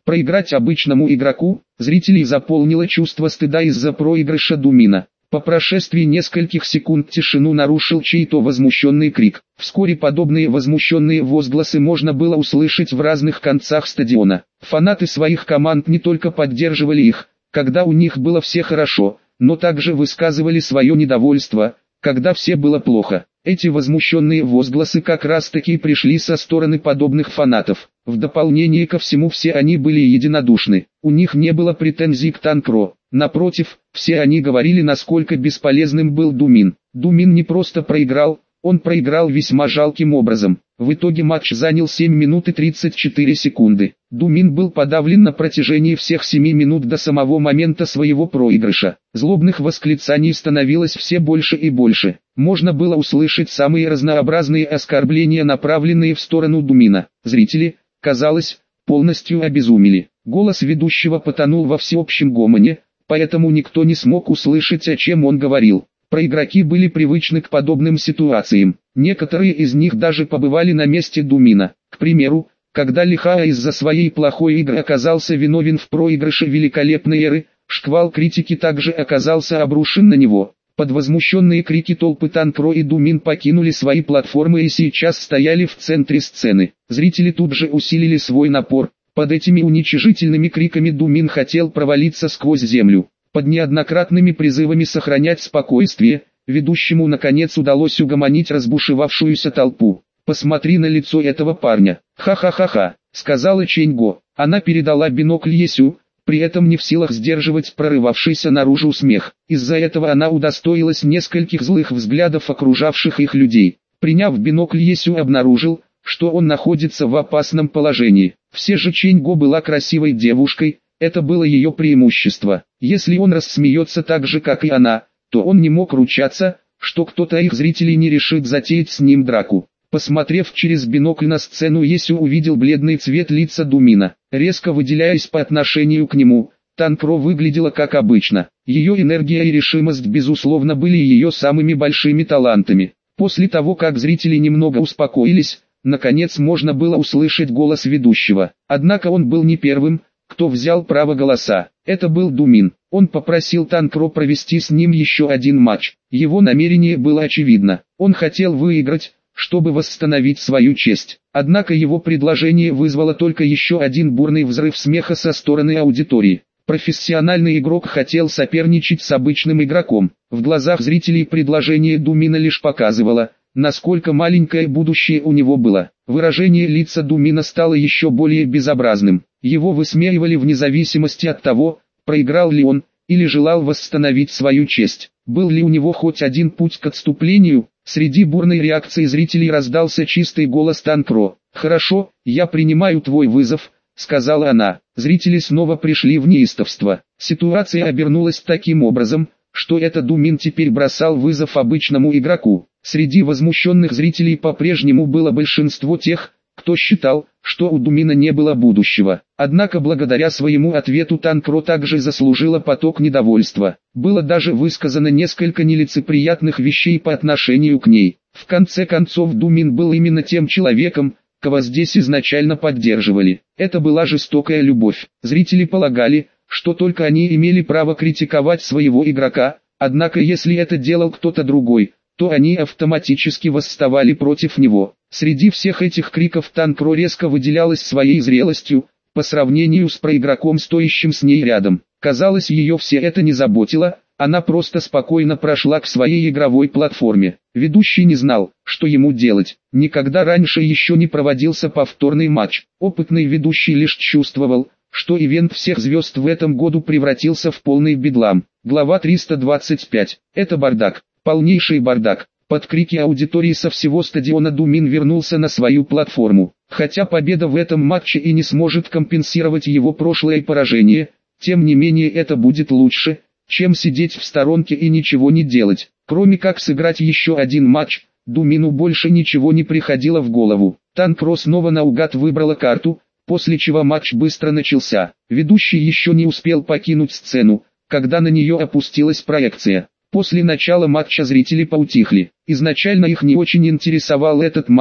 Проиграть обычному игроку, зрителей заполнило чувство стыда из-за проигрыша Думина. По прошествии нескольких секунд тишину нарушил чей-то возмущенный крик. Вскоре подобные возмущенные возгласы можно было услышать в разных концах стадиона. Фанаты своих команд не только поддерживали их, когда у них было все хорошо, но также высказывали свое недовольство, когда все было плохо. Эти возмущенные возгласы как раз таки пришли со стороны подобных фанатов. В дополнение ко всему все они были единодушны. У них не было претензий к Танкро. Напротив, все они говорили, насколько бесполезным был Думин. Думин не просто проиграл, он проиграл весьма жалким образом. В итоге матч занял семь минут и тридцать четыре секунды. Думин был подавлен на протяжении всех семи минут до самого момента своего проигрыша. Злобных восклицаний становилось все больше и больше. Можно было услышать самые разнообразные оскорбления, направленные в сторону Думина. Зрители, казалось, полностью обезумели. Голос ведущего потонул во всеобщем гомоне, поэтому никто не смог услышать, о чем он говорил. Проигроки были привычны к подобным ситуациям. Некоторые из них даже побывали на месте Думина. К примеру, когда Лихая из-за своей плохой игры оказался виновен в проигрыше великолепной эры, шквал критики также оказался обрушен на него. Под возмущенные крики толпы Танкро и Думин покинули свои платформы и сейчас стояли в центре сцены. Зрители тут же усилили свой напор. Под этими уничижительными криками Думин хотел провалиться сквозь землю. Под неоднократными призывами сохранять спокойствие, ведущему наконец удалось угомонить разбушевавшуюся толпу. «Посмотри на лицо этого парня. Ха-ха-ха-ха», — сказала Ченьго. Она передала бинокль Есю, при этом не в силах сдерживать прорывавшийся наружу смех. Из-за этого она удостоилась нескольких злых взглядов окружавших их людей. Приняв бинокль, Есю обнаружил, что он находится в опасном положении. Все же Ченьго была красивой девушкой, это было ее преимущество. Если он рассмеется так же, как и она, то он не мог ручаться, что кто-то из зрителей не решит затеять с ним драку. Посмотрев через бинокль на сцену, Есю увидел бледный цвет лица Думина. Резко выделяясь по отношению к нему, Танкро выглядела как обычно. Ее энергия и решимость безусловно были ее самыми большими талантами. После того, как зрители немного успокоились, наконец можно было услышать голос ведущего. Однако он был не первым, кто взял право голоса. Это был Думин. Он попросил Танкро провести с ним еще один матч. Его намерение было очевидно. Он хотел выиграть, чтобы восстановить свою честь. Однако его предложение вызвало только еще один бурный взрыв смеха со стороны аудитории. Профессиональный игрок хотел соперничать с обычным игроком. В глазах зрителей предложение Думина лишь показывало, насколько маленькое будущее у него было. Выражение лица Думина стало еще более безобразным. Его высмеивали вне зависимости от того, проиграл ли он, или желал восстановить свою честь. Был ли у него хоть один путь к отступлению? Среди бурной реакции зрителей раздался чистый голос Танкро. «Хорошо, я принимаю твой вызов», — сказала она. Зрители снова пришли в неистовство. Ситуация обернулась таким образом, что этот Думин теперь бросал вызов обычному игроку. Среди возмущенных зрителей по-прежнему было большинство тех, кто считал, что у Думина не было будущего. Однако благодаря своему ответу Танкро также заслужила поток недовольства. Было даже высказано несколько нелицеприятных вещей по отношению к ней. В конце концов, Думин был именно тем человеком, кого здесь изначально поддерживали. Это была жестокая любовь. Зрители полагали, что только они имели право критиковать своего игрока, однако если это делал кто-то другой, то они автоматически восставали против него. Среди всех этих криков Танкро резко выделялась своей зрелостью, по сравнению с проигроком, стоящим с ней рядом. Казалось, ее все это не заботило, она просто спокойно прошла к своей игровой платформе. Ведущий не знал, что ему делать. Никогда раньше еще не проводился повторный матч. Опытный ведущий лишь чувствовал, что ивент всех звезд в этом году превратился в полный бедлам. Глава триста двадцать пять. Это бардак. Полнейший бардак. Под крики аудитории со всего стадиона Думин вернулся на свою платформу. Хотя победа в этом матче и не сможет компенсировать его прошлое поражение, тем не менее это будет лучше, чем сидеть в сторонке и ничего не делать. Кроме как сыграть еще один матч, Думину больше ничего не приходило в голову. Танкро снова наугад выбрала карту, после чего матч быстро начался. Ведущий еще не успел покинуть сцену, когда на нее опустилась проекция. После начала матча зрители поутихли. Изначально их не очень интересовал этот матч,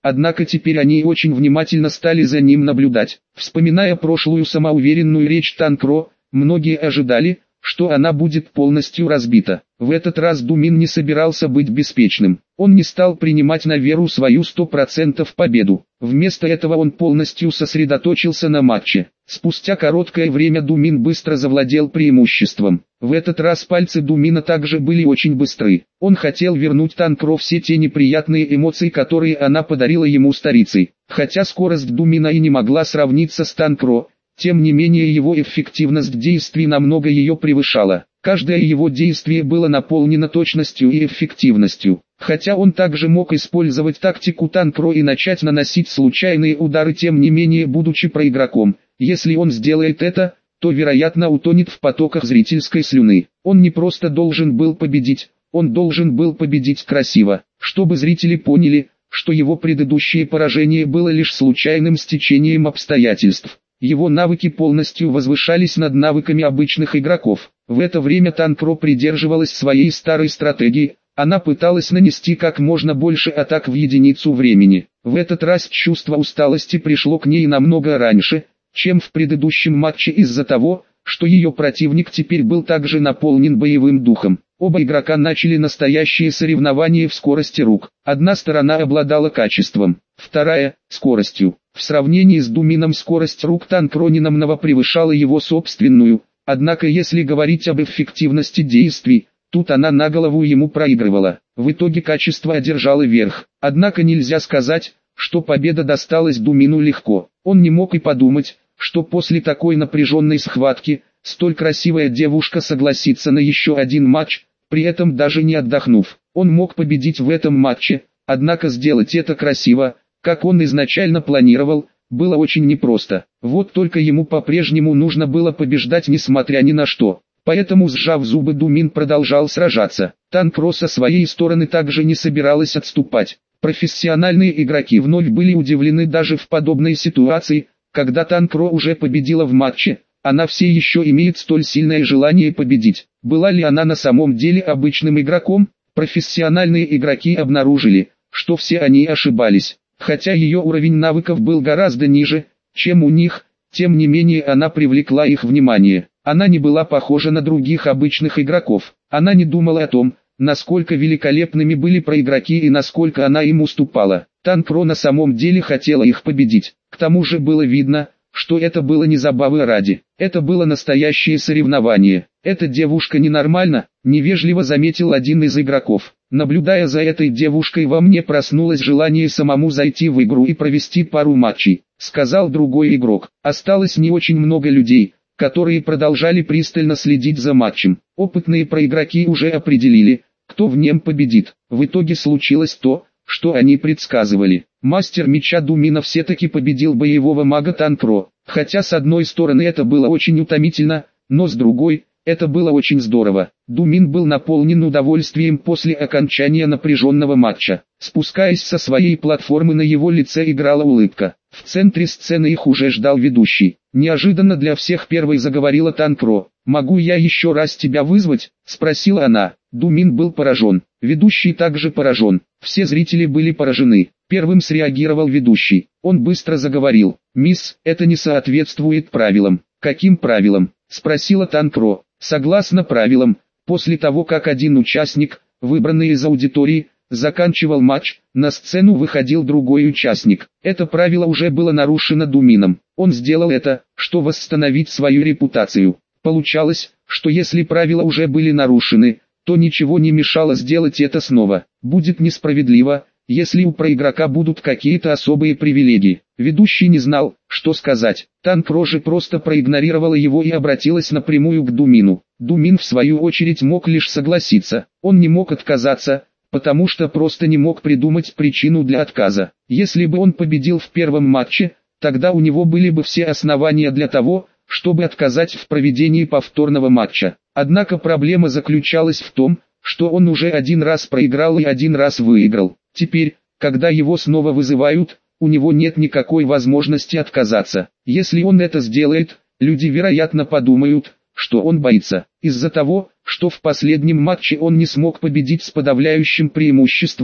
однако теперь они очень внимательно стали за ним наблюдать. Вспоминая прошлую самоуверенную речь Танкро, многие ожидали, что она будет полностью разбита. В этот раз Думин не собирался быть беспечным. Он не стал принимать на веру свою сто процентов победу. Вместо этого он полностью сосредоточился на матче. Спустя короткое время Думин быстро завладел преимуществом. В этот раз пальцы Думина также были очень быстры. Он хотел вернуть Танкро все те неприятные эмоции, которые она подарила ему старицей. Хотя скорость Думина и не могла сравниться с Танкро, тем не менее его эффективность действий намного ее превышала. Каждое его действие было наполнено точностью и эффективностью. Хотя он также мог использовать тактику Танкро и начать наносить случайные удары, тем не менее будучи проигроком, если он сделает это, то вероятно утонет в потоках зрительской слюны. Он не просто должен был победить, он должен был победить красиво, чтобы зрители поняли, что его предыдущее поражение было лишь случайным стечением обстоятельств. Его навыки полностью возвышались над навыками обычных игроков. В это время Танкро придерживалась своей старой стратегии, она пыталась нанести как можно больше атак в единицу времени. В этот раз чувство усталости пришло к ней намного раньше, чем в предыдущем матче, из-за того, что ее противник теперь был также наполнен боевым духом. Оба игрока начали настоящие соревнования в скорости рук. Одна сторона обладала качеством, вторая – скоростью. В сравнении с Думином скорость рук Танкро ненамного превышала его собственную, однако если говорить об эффективности действий, тут она на голову ему проигрывала. В итоге качество одержало верх. Однако нельзя сказать, что победа досталась Думину легко. Он не мог и подумать, что после такой напряженной схватки, столь красивая девушка согласится на еще один матч, при этом даже не отдохнув. Он мог победить в этом матче, однако сделать это красиво, как он изначально планировал, было очень непросто. Вот только ему по-прежнему нужно было побеждать несмотря ни на что. Поэтому, сжав зубы, Думин продолжал сражаться. Танкро со своей стороны также не собиралась отступать. Профессиональные игроки вновь были удивлены даже в подобной ситуации, когда Танкро уже победила в матче. Она все еще имеет столь сильное желание победить. Была ли она на самом деле обычным игроком? Профессиональные игроки обнаружили, что все они ошибались. Хотя ее уровень навыков был гораздо ниже, чем у них, тем не менее она привлекла их внимание. Она не была похожа на других обычных игроков. Она не думала о том, насколько великолепными были проигроки и насколько она им уступала. Танкро на самом деле хотела их победить. К тому же было видно, что это было не забавы ради. Это было настоящее соревнование. Эта девушка ненормальна, невежливо заметил один из игроков. Наблюдая за этой девушкой, во мне проснулось желание самому зайти в игру и провести пару матчей, сказал другой игрок. Осталось не очень много людей, которые продолжали пристально следить за матчем. Опытные проигроки уже определили, кто в нем победит. В итоге случилось то, что они предсказывали. Мастер меча Думина все-таки победил боевого мага Танкро. Хотя с одной стороны это было очень утомительно, но с другой, это было очень здорово. Думин был наполнен удовольствием после окончания напряженного матча. Спускаясь со своей платформы, на его лице играла улыбка. В центре сцены их уже ждал ведущий. Неожиданно для всех первой заговорила Танкро. «Могу я еще раз тебя вызвать?» – спросила она. Думин был поражен. Ведущий также поражен. Все зрители были поражены. Первым среагировал ведущий. Он быстро заговорил. «Мисс, это не соответствует правилам». «Каким правилам?» – спросила Танкро. «Согласно правилам, после того как один участник, выбранный из аудитории, заканчивал матч, на сцену выходил другой участник. Это правило уже было нарушено Думином. Он сделал это, чтобы восстановить свою репутацию. Получалось, что если правила уже были нарушены, то ничего не мешало сделать это снова. Будет несправедливо, если у проигрока будут какие-то особые привилегии». Ведущий не знал, что сказать. Танкро же просто проигнорировала его и обратилась напрямую к Думину. Думин в свою очередь мог лишь согласиться. Он не мог отказаться, потому что просто не мог придумать причину для отказа. Если бы он победил в первом матче, тогда у него были бы все основания для того, чтобы отказать в проведении повторного матча. Однако проблема заключалась в том, что он уже один раз проиграл и один раз выиграл. Теперь, когда его снова вызывают, у него нет никакой возможности отказаться. Если он это сделает, люди вероятно подумают, что он боится. Из-за того, что в последнем матче он не смог победить с подавляющим преимуществом,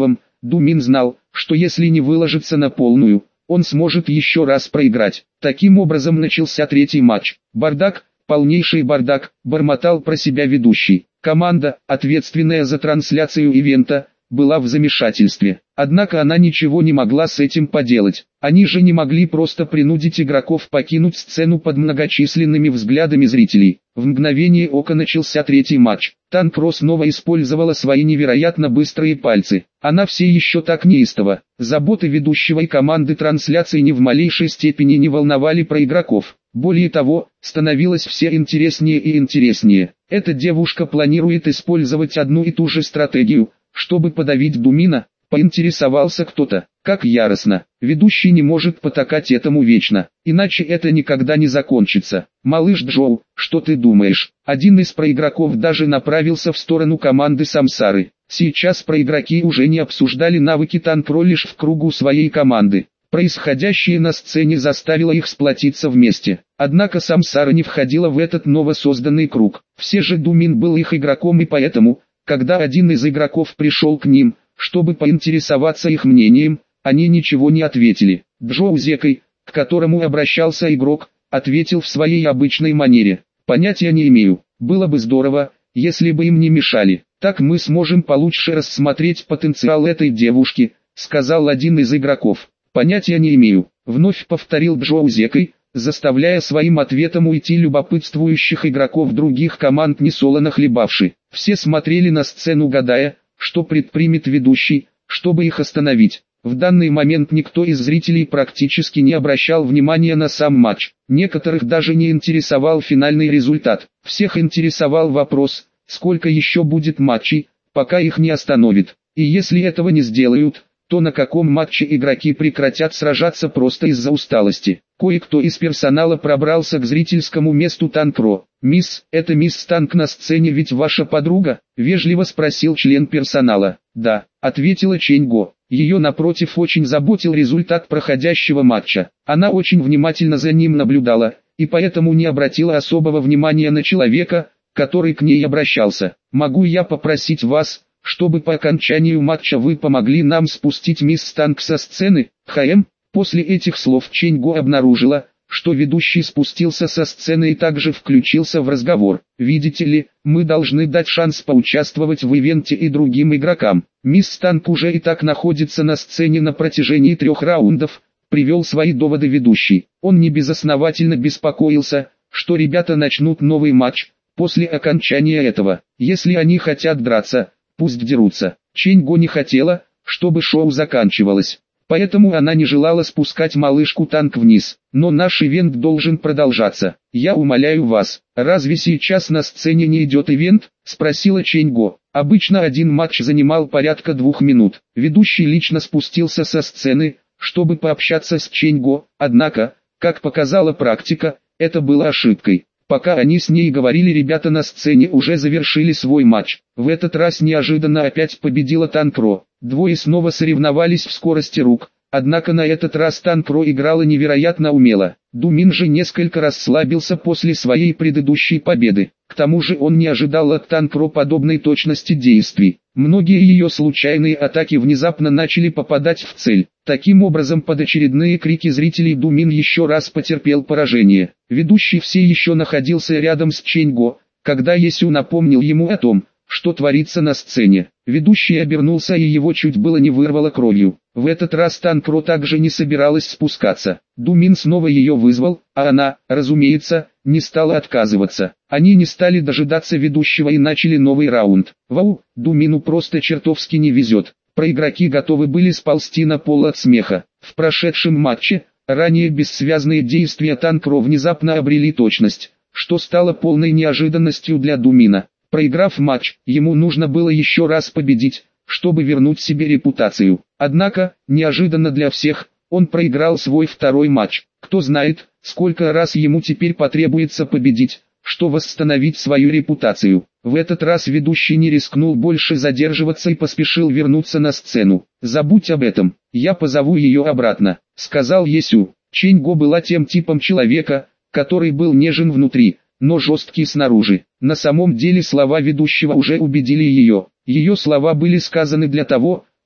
Думин знал, что если не выложиться на полную, он сможет еще раз проиграть. Таким образом начался третий матч. Бардак, полнейший бардак, бормотал про себя ведущий. Команда, ответственная за трансляцию ивента, была в замешательстве. Однако она ничего не могла с этим поделать. Они же не могли просто принудить игроков покинуть сцену под многочисленными взглядами зрителей. В мгновение ока начался третий матч. Танкро снова использовала свои невероятно быстрые пальцы. Она все еще так неистово. Заботы ведущего и команды трансляции ни в малейшей степени не волновали про игроков. Более того, становилось все интереснее и интереснее. Эта девушка планирует использовать одну и ту же стратегию, чтобы подавить Думина. Поинтересовался кто-то. Как яростно. Ведущий не может потакать этому вечно, иначе это никогда не закончится. Малыш Джоу, что ты думаешь? Один из проигроков даже направился в сторону команды Самсары. Сейчас проигроки уже не обсуждали навыки Танкро лишь в кругу своей команды. Происходящее на сцене заставило их сплотиться вместе. Однако Самсара не входила в этот новосозданный круг. Все же Думин был их игроком, и поэтому, когда один из игроков пришел к ним, чтобы поинтересоваться их мнением, они ничего не ответили. Джоу Зекой, к которому обращался игрок, ответил в своей обычной манере. «Понятия не имею. Было бы здорово, если бы им не мешали. Так мы сможем получше рассмотреть потенциал этой девушки», — сказал один из игроков. «Понятия не имею», — вновь повторил Джоу Зекой, заставляя своим ответом уйти любопытствующих игроков других команд несолоно хлебавши. Все смотрели на сцену, гадая, что предпримет ведущий, чтобы их остановить. В данный момент никто из зрителей практически не обращал внимания на сам матч. Некоторых даже не интересовал финальный результат. Всех интересовал вопрос, сколько еще будет матчей, пока их не остановит. И если этого не сделают, то на каком матче игроки прекратят сражаться просто из-за усталости. Кое-кто из персонала пробрался к зрительскому месту Танкро. «Мисс, это мисс Танк на сцене, ведь ваша подруга?» — вежливо спросил член персонала. «Да», — ответила Ченьго. Ее напротив очень заботил результат проходящего матча. Она очень внимательно за ним наблюдала, и поэтому не обратила особого внимания на человека, который к ней обращался. «Могу я попросить вас, чтобы по окончанию матча вы помогли нам спустить мисс Танк со сцены?» «Хм». После этих слов Ченьго обнаружила, что ведущий спустился со сцены и также включился в разговор. «Видите ли, мы должны дать шанс поучаствовать в ивенте и другим игрокам. Мисс Танк уже и так находится на сцене на протяжении трех раундов», — привел свои доводы ведущий. Он небезосновательно беспокоился, что ребята начнут новый матч после окончания этого. Если они хотят драться, пусть дерутся. Ченьго не хотела, чтобы шоу заканчивалось. Поэтому она не желала спускать малышку Танк вниз. «Но наш ивент должен продолжаться. Я умоляю вас, разве сейчас на сцене не идет ивент?» — спросила Ченьго. Обычно один матч занимал порядка двух минут. Ведущий лично спустился со сцены, чтобы пообщаться с Ченьго, однако, как показала практика, это было ошибкой. Пока они с ней говорили, ребята на сцене уже завершили свой матч. В этот раз неожиданно опять победила Танкро. Двое снова соревновались в скорости рук, однако на этот раз Танкро играла невероятно умело. Думин же несколько расслабился после своей предыдущей победы. К тому же он не ожидал от Танкро подобной точности действий. Многие ее случайные атаки внезапно начали попадать в цель. Таким образом, под очередные крики зрителей Думин еще раз потерпел поражение. Ведущий все еще находился рядом с Ченьго, когда Есю напомнил ему о том, что творится на сцене. Ведущий обернулся, и его чуть было не вырвало кровью. В этот раз Танкро также не собиралась спускаться. Думин снова ее вызвал, а она, разумеется, не стала отказываться. Они не стали дожидаться ведущего и начали новый раунд. Вау, Думину просто чертовски не везет. Проигроки готовы были сползти на пол от смеха. В прошедшем матче, ранее бессвязные действия Танкро внезапно обрели точность, что стало полной неожиданностью для Думина. Проиграв матч, ему нужно было еще раз победить, чтобы вернуть себе репутацию. Однако, неожиданно для всех, он проиграл свой второй матч. Кто знает, сколько раз ему теперь потребуется победить, чтобы восстановить свою репутацию. В этот раз ведущий не рискнул больше задерживаться и поспешил вернуться на сцену. «Забудь об этом, я позову ее обратно», — сказал Есю. Ченьго была тем типом человека, который был нежен внутри, но жесткий снаружи. На самом деле слова ведущего уже убедили ее. Ее слова были сказаны для того,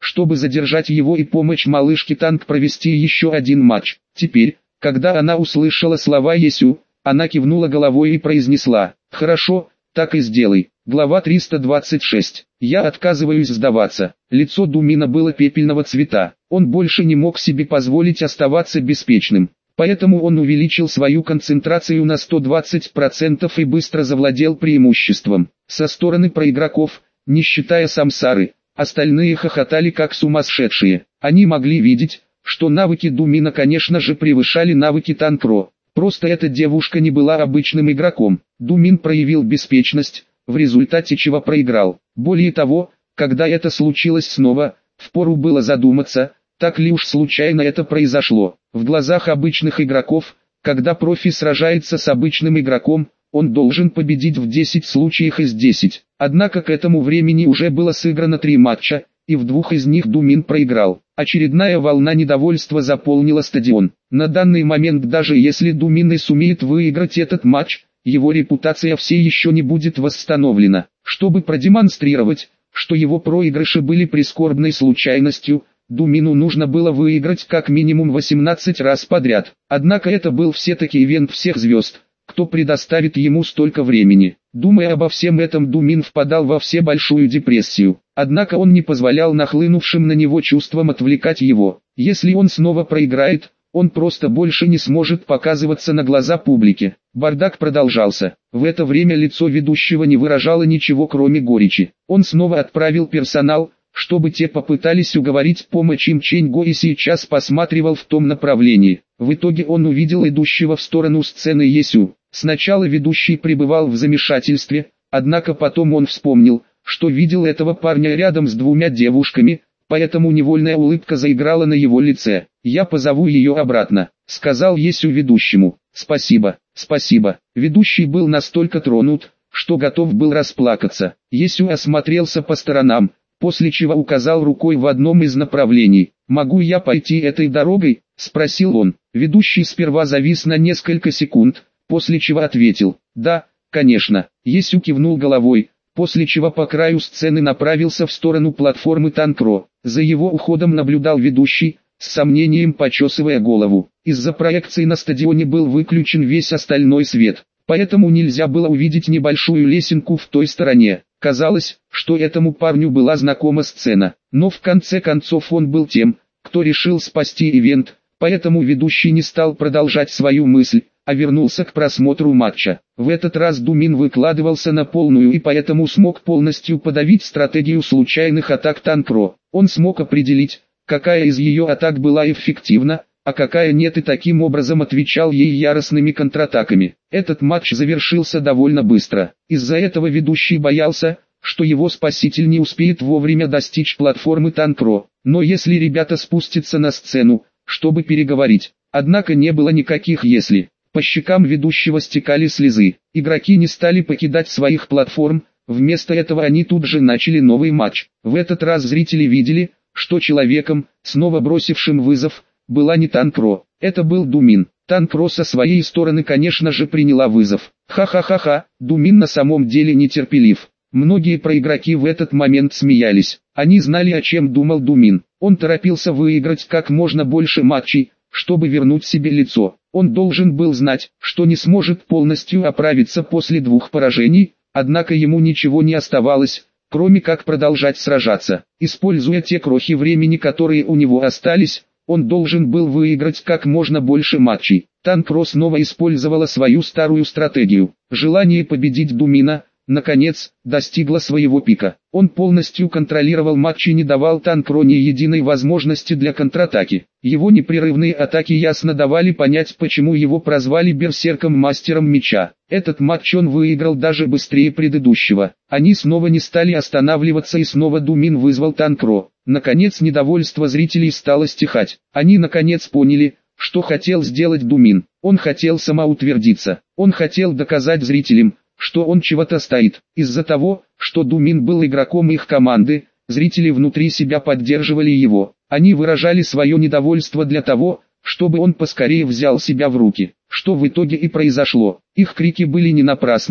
чтобы задержать его и помочь малышке Танк провести еще один матч. Теперь, когда она услышала слова Есю, она кивнула головой и произнесла: «Хорошо, так и сделай». Глава триста двадцать шесть. Я отказываюсь сдаваться. Лицо Думина было пепельного цвета. Он больше не мог себе позволить оставаться беспечным. Поэтому он увеличил свою концентрацию на сто двадцать процентов и быстро завладел преимуществом. Со стороны проигроков, не считая Самсары, остальные хохотали как сумасшедшие. Они могли видеть, что навыки Думина, конечно же, превышали навыки Танкро. Просто эта девушка не была обычным игроком. Думин проявил беспечность, в результате чего проиграл. Более того, когда это случилось снова, впору было задуматься, так ли уж случайно это произошло. В глазах обычных игроков, когда профи сражается с обычным игроком, он должен победить в десяти случаях из десяти. Однако к этому времени уже было сыграно три матча, и в двух из них Думин проиграл. Очередная волна недовольства заполнила стадион. На данный момент, даже если Думин и сумеет выиграть этот матч, его репутация все еще не будет восстановлена. Чтобы продемонстрировать, что его проигрыши были прискорбной случайностью, Думину нужно было выиграть как минимум восемнадцать раз подряд. Однако это был все-таки ивент всех звезд, кто предоставит ему столько времени. Думая обо всем этом, Думин впадал во все большую депрессию. Однако он не позволял нахлынувшим на него чувствам отвлекать его. Если он снова проиграет, он просто больше не сможет показываться на глаза публике. Бардак продолжался. В это время лицо ведущего не выражало ничего кроме горечи. Он снова отправил персонал, чтобы те попытались уговорить помочь им Ченьго, и сейчас посматривал в том направлении. В итоге он увидел идущего в сторону сцены Есю. Сначала ведущий пребывал в замешательстве, однако потом он вспомнил, что видел этого парня рядом с двумя девушками, поэтому невольная улыбка заиграла на его лице. «Я позову ее обратно», — сказал Есю ведущему. «Спасибо, спасибо». Ведущий был настолько тронут, что готов был расплакаться. Есю осмотрелся по сторонам, после чего указал рукой в одном из направлений. «Могу я пойти этой дорогой?» — спросил он. Ведущий сперва завис на несколько секунд, после чего ответил: «Да, конечно». Есю кивнул головой, после чего по краю сцены направился в сторону платформы Танкро. За его уходом наблюдал ведущий, с сомнением почесывая голову. Из-за проекции на стадионе был выключен весь остальной свет, поэтому нельзя было увидеть небольшую лесенку в той стороне. Казалось, что этому парню была знакома сцена, но в конце концов он был тем, кто решил спасти ивент, поэтому ведущий не стал продолжать свою мысль, а вернулся к просмотру матча. В этот раз Думин выкладывался на полную и поэтому смог полностью подавить стратегию случайных атак Танкро. Он смог определить, какая из ее атак была эффективна, а какая нет, и таким образом отвечал ей яростными контратаками. Этот матч завершился довольно быстро. Из-за этого ведущий боялся, что его спаситель не успеет вовремя достичь платформы Танкро. Но если ребята спустятся на сцену, чтобы переговорить, однако не было никаких «если». По щекам ведущего стекали слезы. Игроки не стали покидать своих платформ, вместо этого они тут же начали новый матч. В этот раз зрители видели, что человеком, снова бросившим вызов, была не Танкро, это был Думин. Танкро со своей стороны, конечно же, приняла вызов. Ха-ха-ха-ха, Думин на самом деле нетерпелив. Многие проигроки в этот момент смеялись. Они знали, о чем думал Думин. Он торопился выиграть как можно больше матчей, чтобы вернуть себе лицо. Он должен был знать, что не сможет полностью оправиться после двух поражений, однако ему ничего не оставалось, кроме как продолжать сражаться. Используя те крохи времени, которые у него остались, он должен был выиграть как можно больше матчей. Танкро снова использовала свою старую стратегию. Желание победить Думина, наконец, достигло своего пика. Он полностью контролировал матч и не давал Танкро ни единой возможности для контратаки. Его непрерывные атаки ясно давали понять, почему его прозвали берсерком-мастером меча. Этот матч он выиграл даже быстрее предыдущего. Они снова не стали останавливаться, и снова Думин вызвал Танкро. Наконец недовольство зрителей стало стихать. Они наконец поняли, что хотел сделать Думин. Он хотел самоутвердиться. Он хотел доказать зрителям, что он чего-то стоит. Из-за того, что Думин был игроком их команды, зрители внутри себя поддерживали его. Они выражали свое недовольство для того, чтобы он поскорее взял себя в руки. Что в итоге и произошло. Их крики были не напрасными,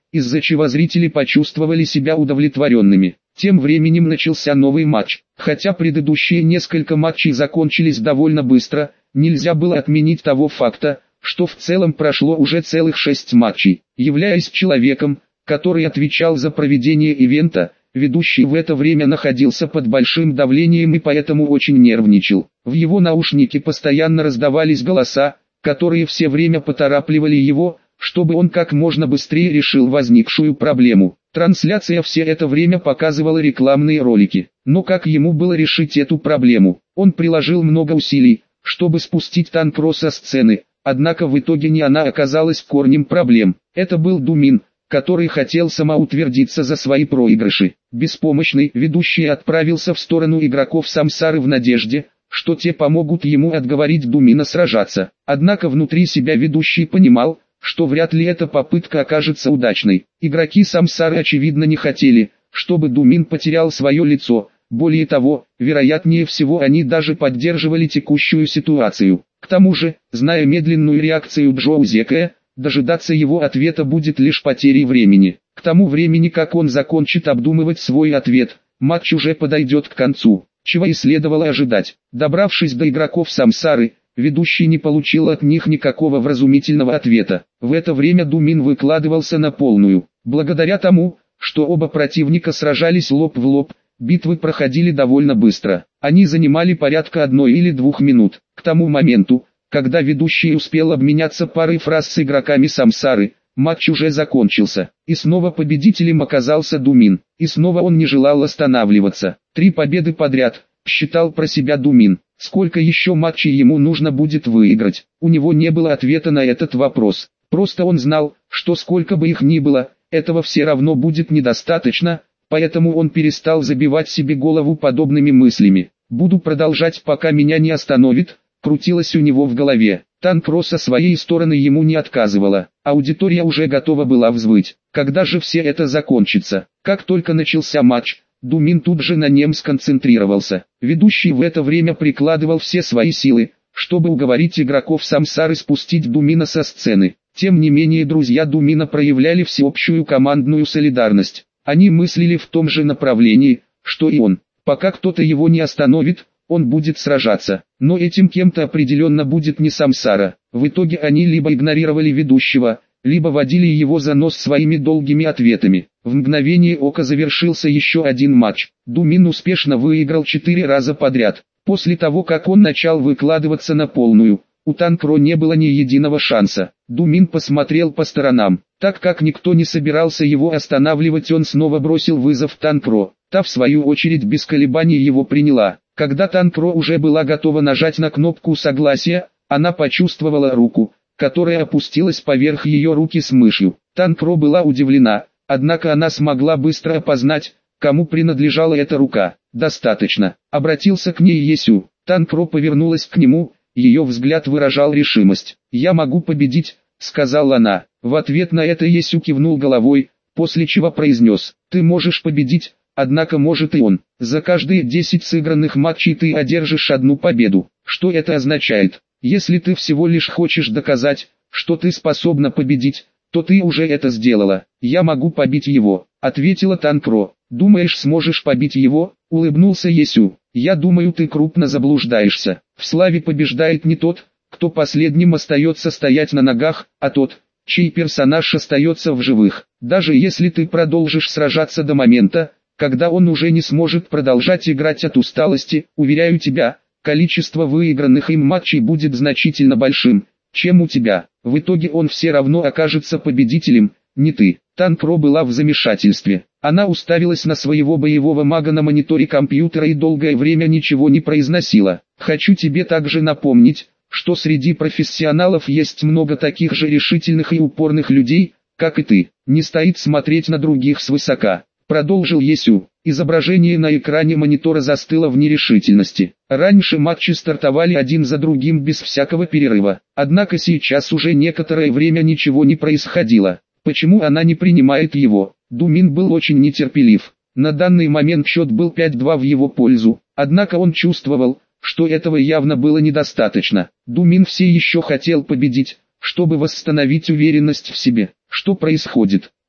из-за чего зрители почувствовали себя удовлетворенными. Тем временем начался новый матч. Хотя предыдущие несколько матчей закончились довольно быстро, нельзя было отменить того факта, что в целом прошло уже целых шесть матчей. Являясь человеком, который отвечал за проведение ивента, ведущий в это время находился под большим давлением и поэтому очень нервничал. В его наушнике постоянно раздавались голоса, которые все время поторапливали его, чтобы он как можно быстрее решил возникшую проблему. Трансляция все это время показывала рекламные ролики. Но как ему было решить эту проблему? Он приложил много усилий, чтобы спустить Танкро со сцены, однако в итоге не она оказалась корнем проблем. Это был Думин, который хотел самоутвердиться за свои проигрыши. Беспомощный ведущий отправился в сторону игроков Самсары в надежде, что те помогут ему отговорить Думина сражаться. Однако внутри себя ведущий понимал, что вряд ли эта попытка окажется удачной. Игроки Самсары очевидно не хотели, чтобы Думин потерял свое лицо. Более того, вероятнее всего они даже поддерживали текущую ситуацию. К тому же, зная медленную реакцию Джоу Зекая, дожидаться его ответа будет лишь потерей времени. К тому времени, как он закончит обдумывать свой ответ, матч уже подойдет к концу, чего и следовало ожидать. Добравшись до игроков Самсары, ведущий не получил от них никакого вразумительного ответа. В это время Думин выкладывался на полную. Благодаря тому, что оба противника сражались лоб в лоб, битвы проходили довольно быстро. Они занимали порядка одной или двух минут. К тому моменту, когда ведущий успел обменяться парой фраз с игроками Самсары, матч уже закончился. И снова победителем оказался Думин. И снова он не желал останавливаться. Три победы подряд, считал про себя Думин. Сколько еще матчей ему нужно будет выиграть? У него не было ответа на этот вопрос. Просто он знал, что сколько бы их ни было, этого все равно будет недостаточно, поэтому он перестал забивать себе голову подобными мыслями. «Буду продолжать, пока меня не остановит», крутилось у него в голове. Танкро со своей стороны ему не отказывала. Аудитория уже готова была взвыть. Когда же все это закончится? Как только начался матч, Думин тут же на нем сконцентрировался. Ведущий в это время прикладывал все свои силы, чтобы уговорить игроков Самсары спустить Думина со сцены. Тем не менее друзья Думина проявляли всеобщую командную солидарность. Они мыслили в том же направлении, что и он. Пока кто-то его не остановит, он будет сражаться. Но этим кем-то определенно будет не Самсара. В итоге они либо игнорировали ведущего, либо водили его за нос своими долгими ответами. В мгновение ока завершился еще один матч. Думин успешно выиграл четыре раза подряд. После того, как он начал выкладываться на полную, у Танкро не было ни единого шанса. Думин посмотрел по сторонам. Так как никто не собирался его останавливать, он снова бросил вызов Танкро. Та в свою очередь без колебаний его приняла. Когда Танкро уже была готова нажать на кнопку согласия, она почувствовала руку, которая опустилась поверх ее руки с мышью. Танкро была удивлена, однако она смогла быстро опознать, кому принадлежала эта рука. «Достаточно», — обратился к ней Есю. Танкро повернулась к нему, ее взгляд выражал решимость. «Я могу победить», — сказала она. В ответ на это Есю кивнул головой, после чего произнес: «Ты можешь победить, однако может и он. За каждые десять сыгранных матчей ты одержишь одну победу». Что это означает? Если ты всего лишь хочешь доказать, что ты способна победить, то ты уже это сделала. «Я могу побить его», — ответила Танкро. «Думаешь, сможешь побить его?» — улыбнулся Есю. «Я думаю, ты крупно заблуждаешься. В славе побеждает не тот, кто последним остается стоять на ногах, а тот, чей персонаж остается в живых. Даже если ты продолжишь сражаться до момента, когда он уже не сможет продолжать играть от усталости, уверяю тебя, количество выигранных им матчей будет значительно большим, чем у тебя. В итоге он все равно окажется победителем, не ты». Танкро была в замешательстве. Она уставилась на своего боевого мага на мониторе компьютера и долгое время ничего не произносила. «Хочу тебе также напомнить, что среди профессионалов есть много таких же решительных и упорных людей, как и ты. Не стоит смотреть на других свысока», — продолжил Есю. Изображение на экране монитора застыло в нерешительности. Раньше матчи стартовали один за другим без всякого перерыва. Однако сейчас уже некоторое время ничего не происходило. Почему она не принимает его? Думин был очень нетерпелив. На данный момент счет был пять-два в его пользу. Однако он чувствовал, что этого явно было недостаточно. Думин все еще хотел победить, чтобы восстановить уверенность в себе. Что происходит?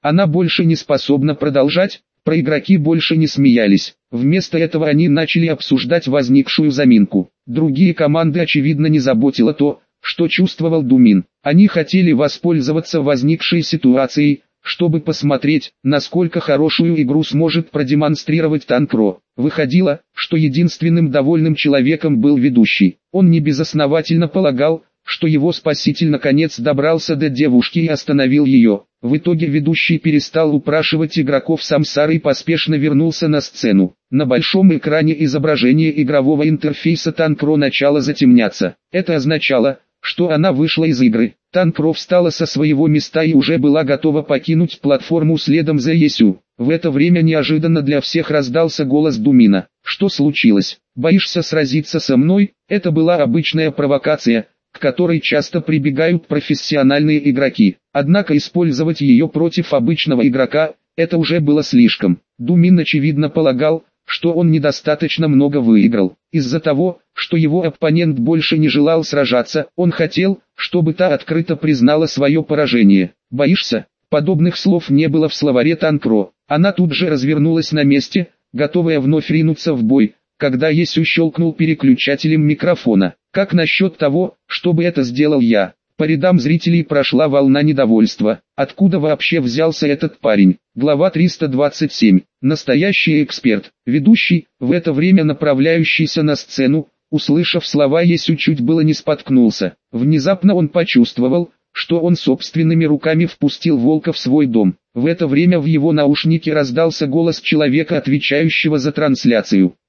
Она больше не способна продолжать, проигроки больше не смеялись. Вместо этого они начали обсуждать возникшую заминку. Другие команды очевидно не заботило то, что чувствовал Думин. Они хотели воспользоваться возникшей ситуацией, чтобы посмотреть, насколько хорошую игру сможет продемонстрировать Танкро. Выходило, что единственным довольным человеком был ведущий. Он небезосновательно полагал, что его спаситель наконец добрался до девушки и остановил ее. В итоге ведущий перестал упрашивать игроков самсары и поспешно вернулся на сцену. На большом экране изображение игрового интерфейса Танкро начало затемняться. Это означало, что она вышла из игры. Танкро встала со своего места и уже была готова покинуть платформу следом за Есю. В это время неожиданно для всех раздался голос Думина. «Что случилось? Боишься сразиться со мной?» Это была обычная провокация, к которой часто прибегают профессиональные игроки. Однако использовать ее против обычного игрока – это уже было слишком. Думин очевидно полагал, что он недостаточно много выиграл. Из-за того, что его оппонент больше не желал сражаться, он хотел, чтобы та открыто признала свое поражение. «Боишься?» Подобных слов не было в словаре Танкро. Она тут же развернулась на месте, готовая вновь ринуться в бой, когда Есю щелкнул переключателем микрофона. «Как насчет того, чтобы это сделал я?» По рядам зрителей прошла волна недовольства. Откуда вообще взялся этот парень? Глава триста двадцать семь. Настоящий эксперт. Ведущий, в это время направляющийся на сцену, услышав слова Есю, чуть было не споткнулся. Внезапно он почувствовал, что он собственными руками впустил волка в свой дом. В это время в его наушнике раздался голос человека, отвечающего за трансляцию.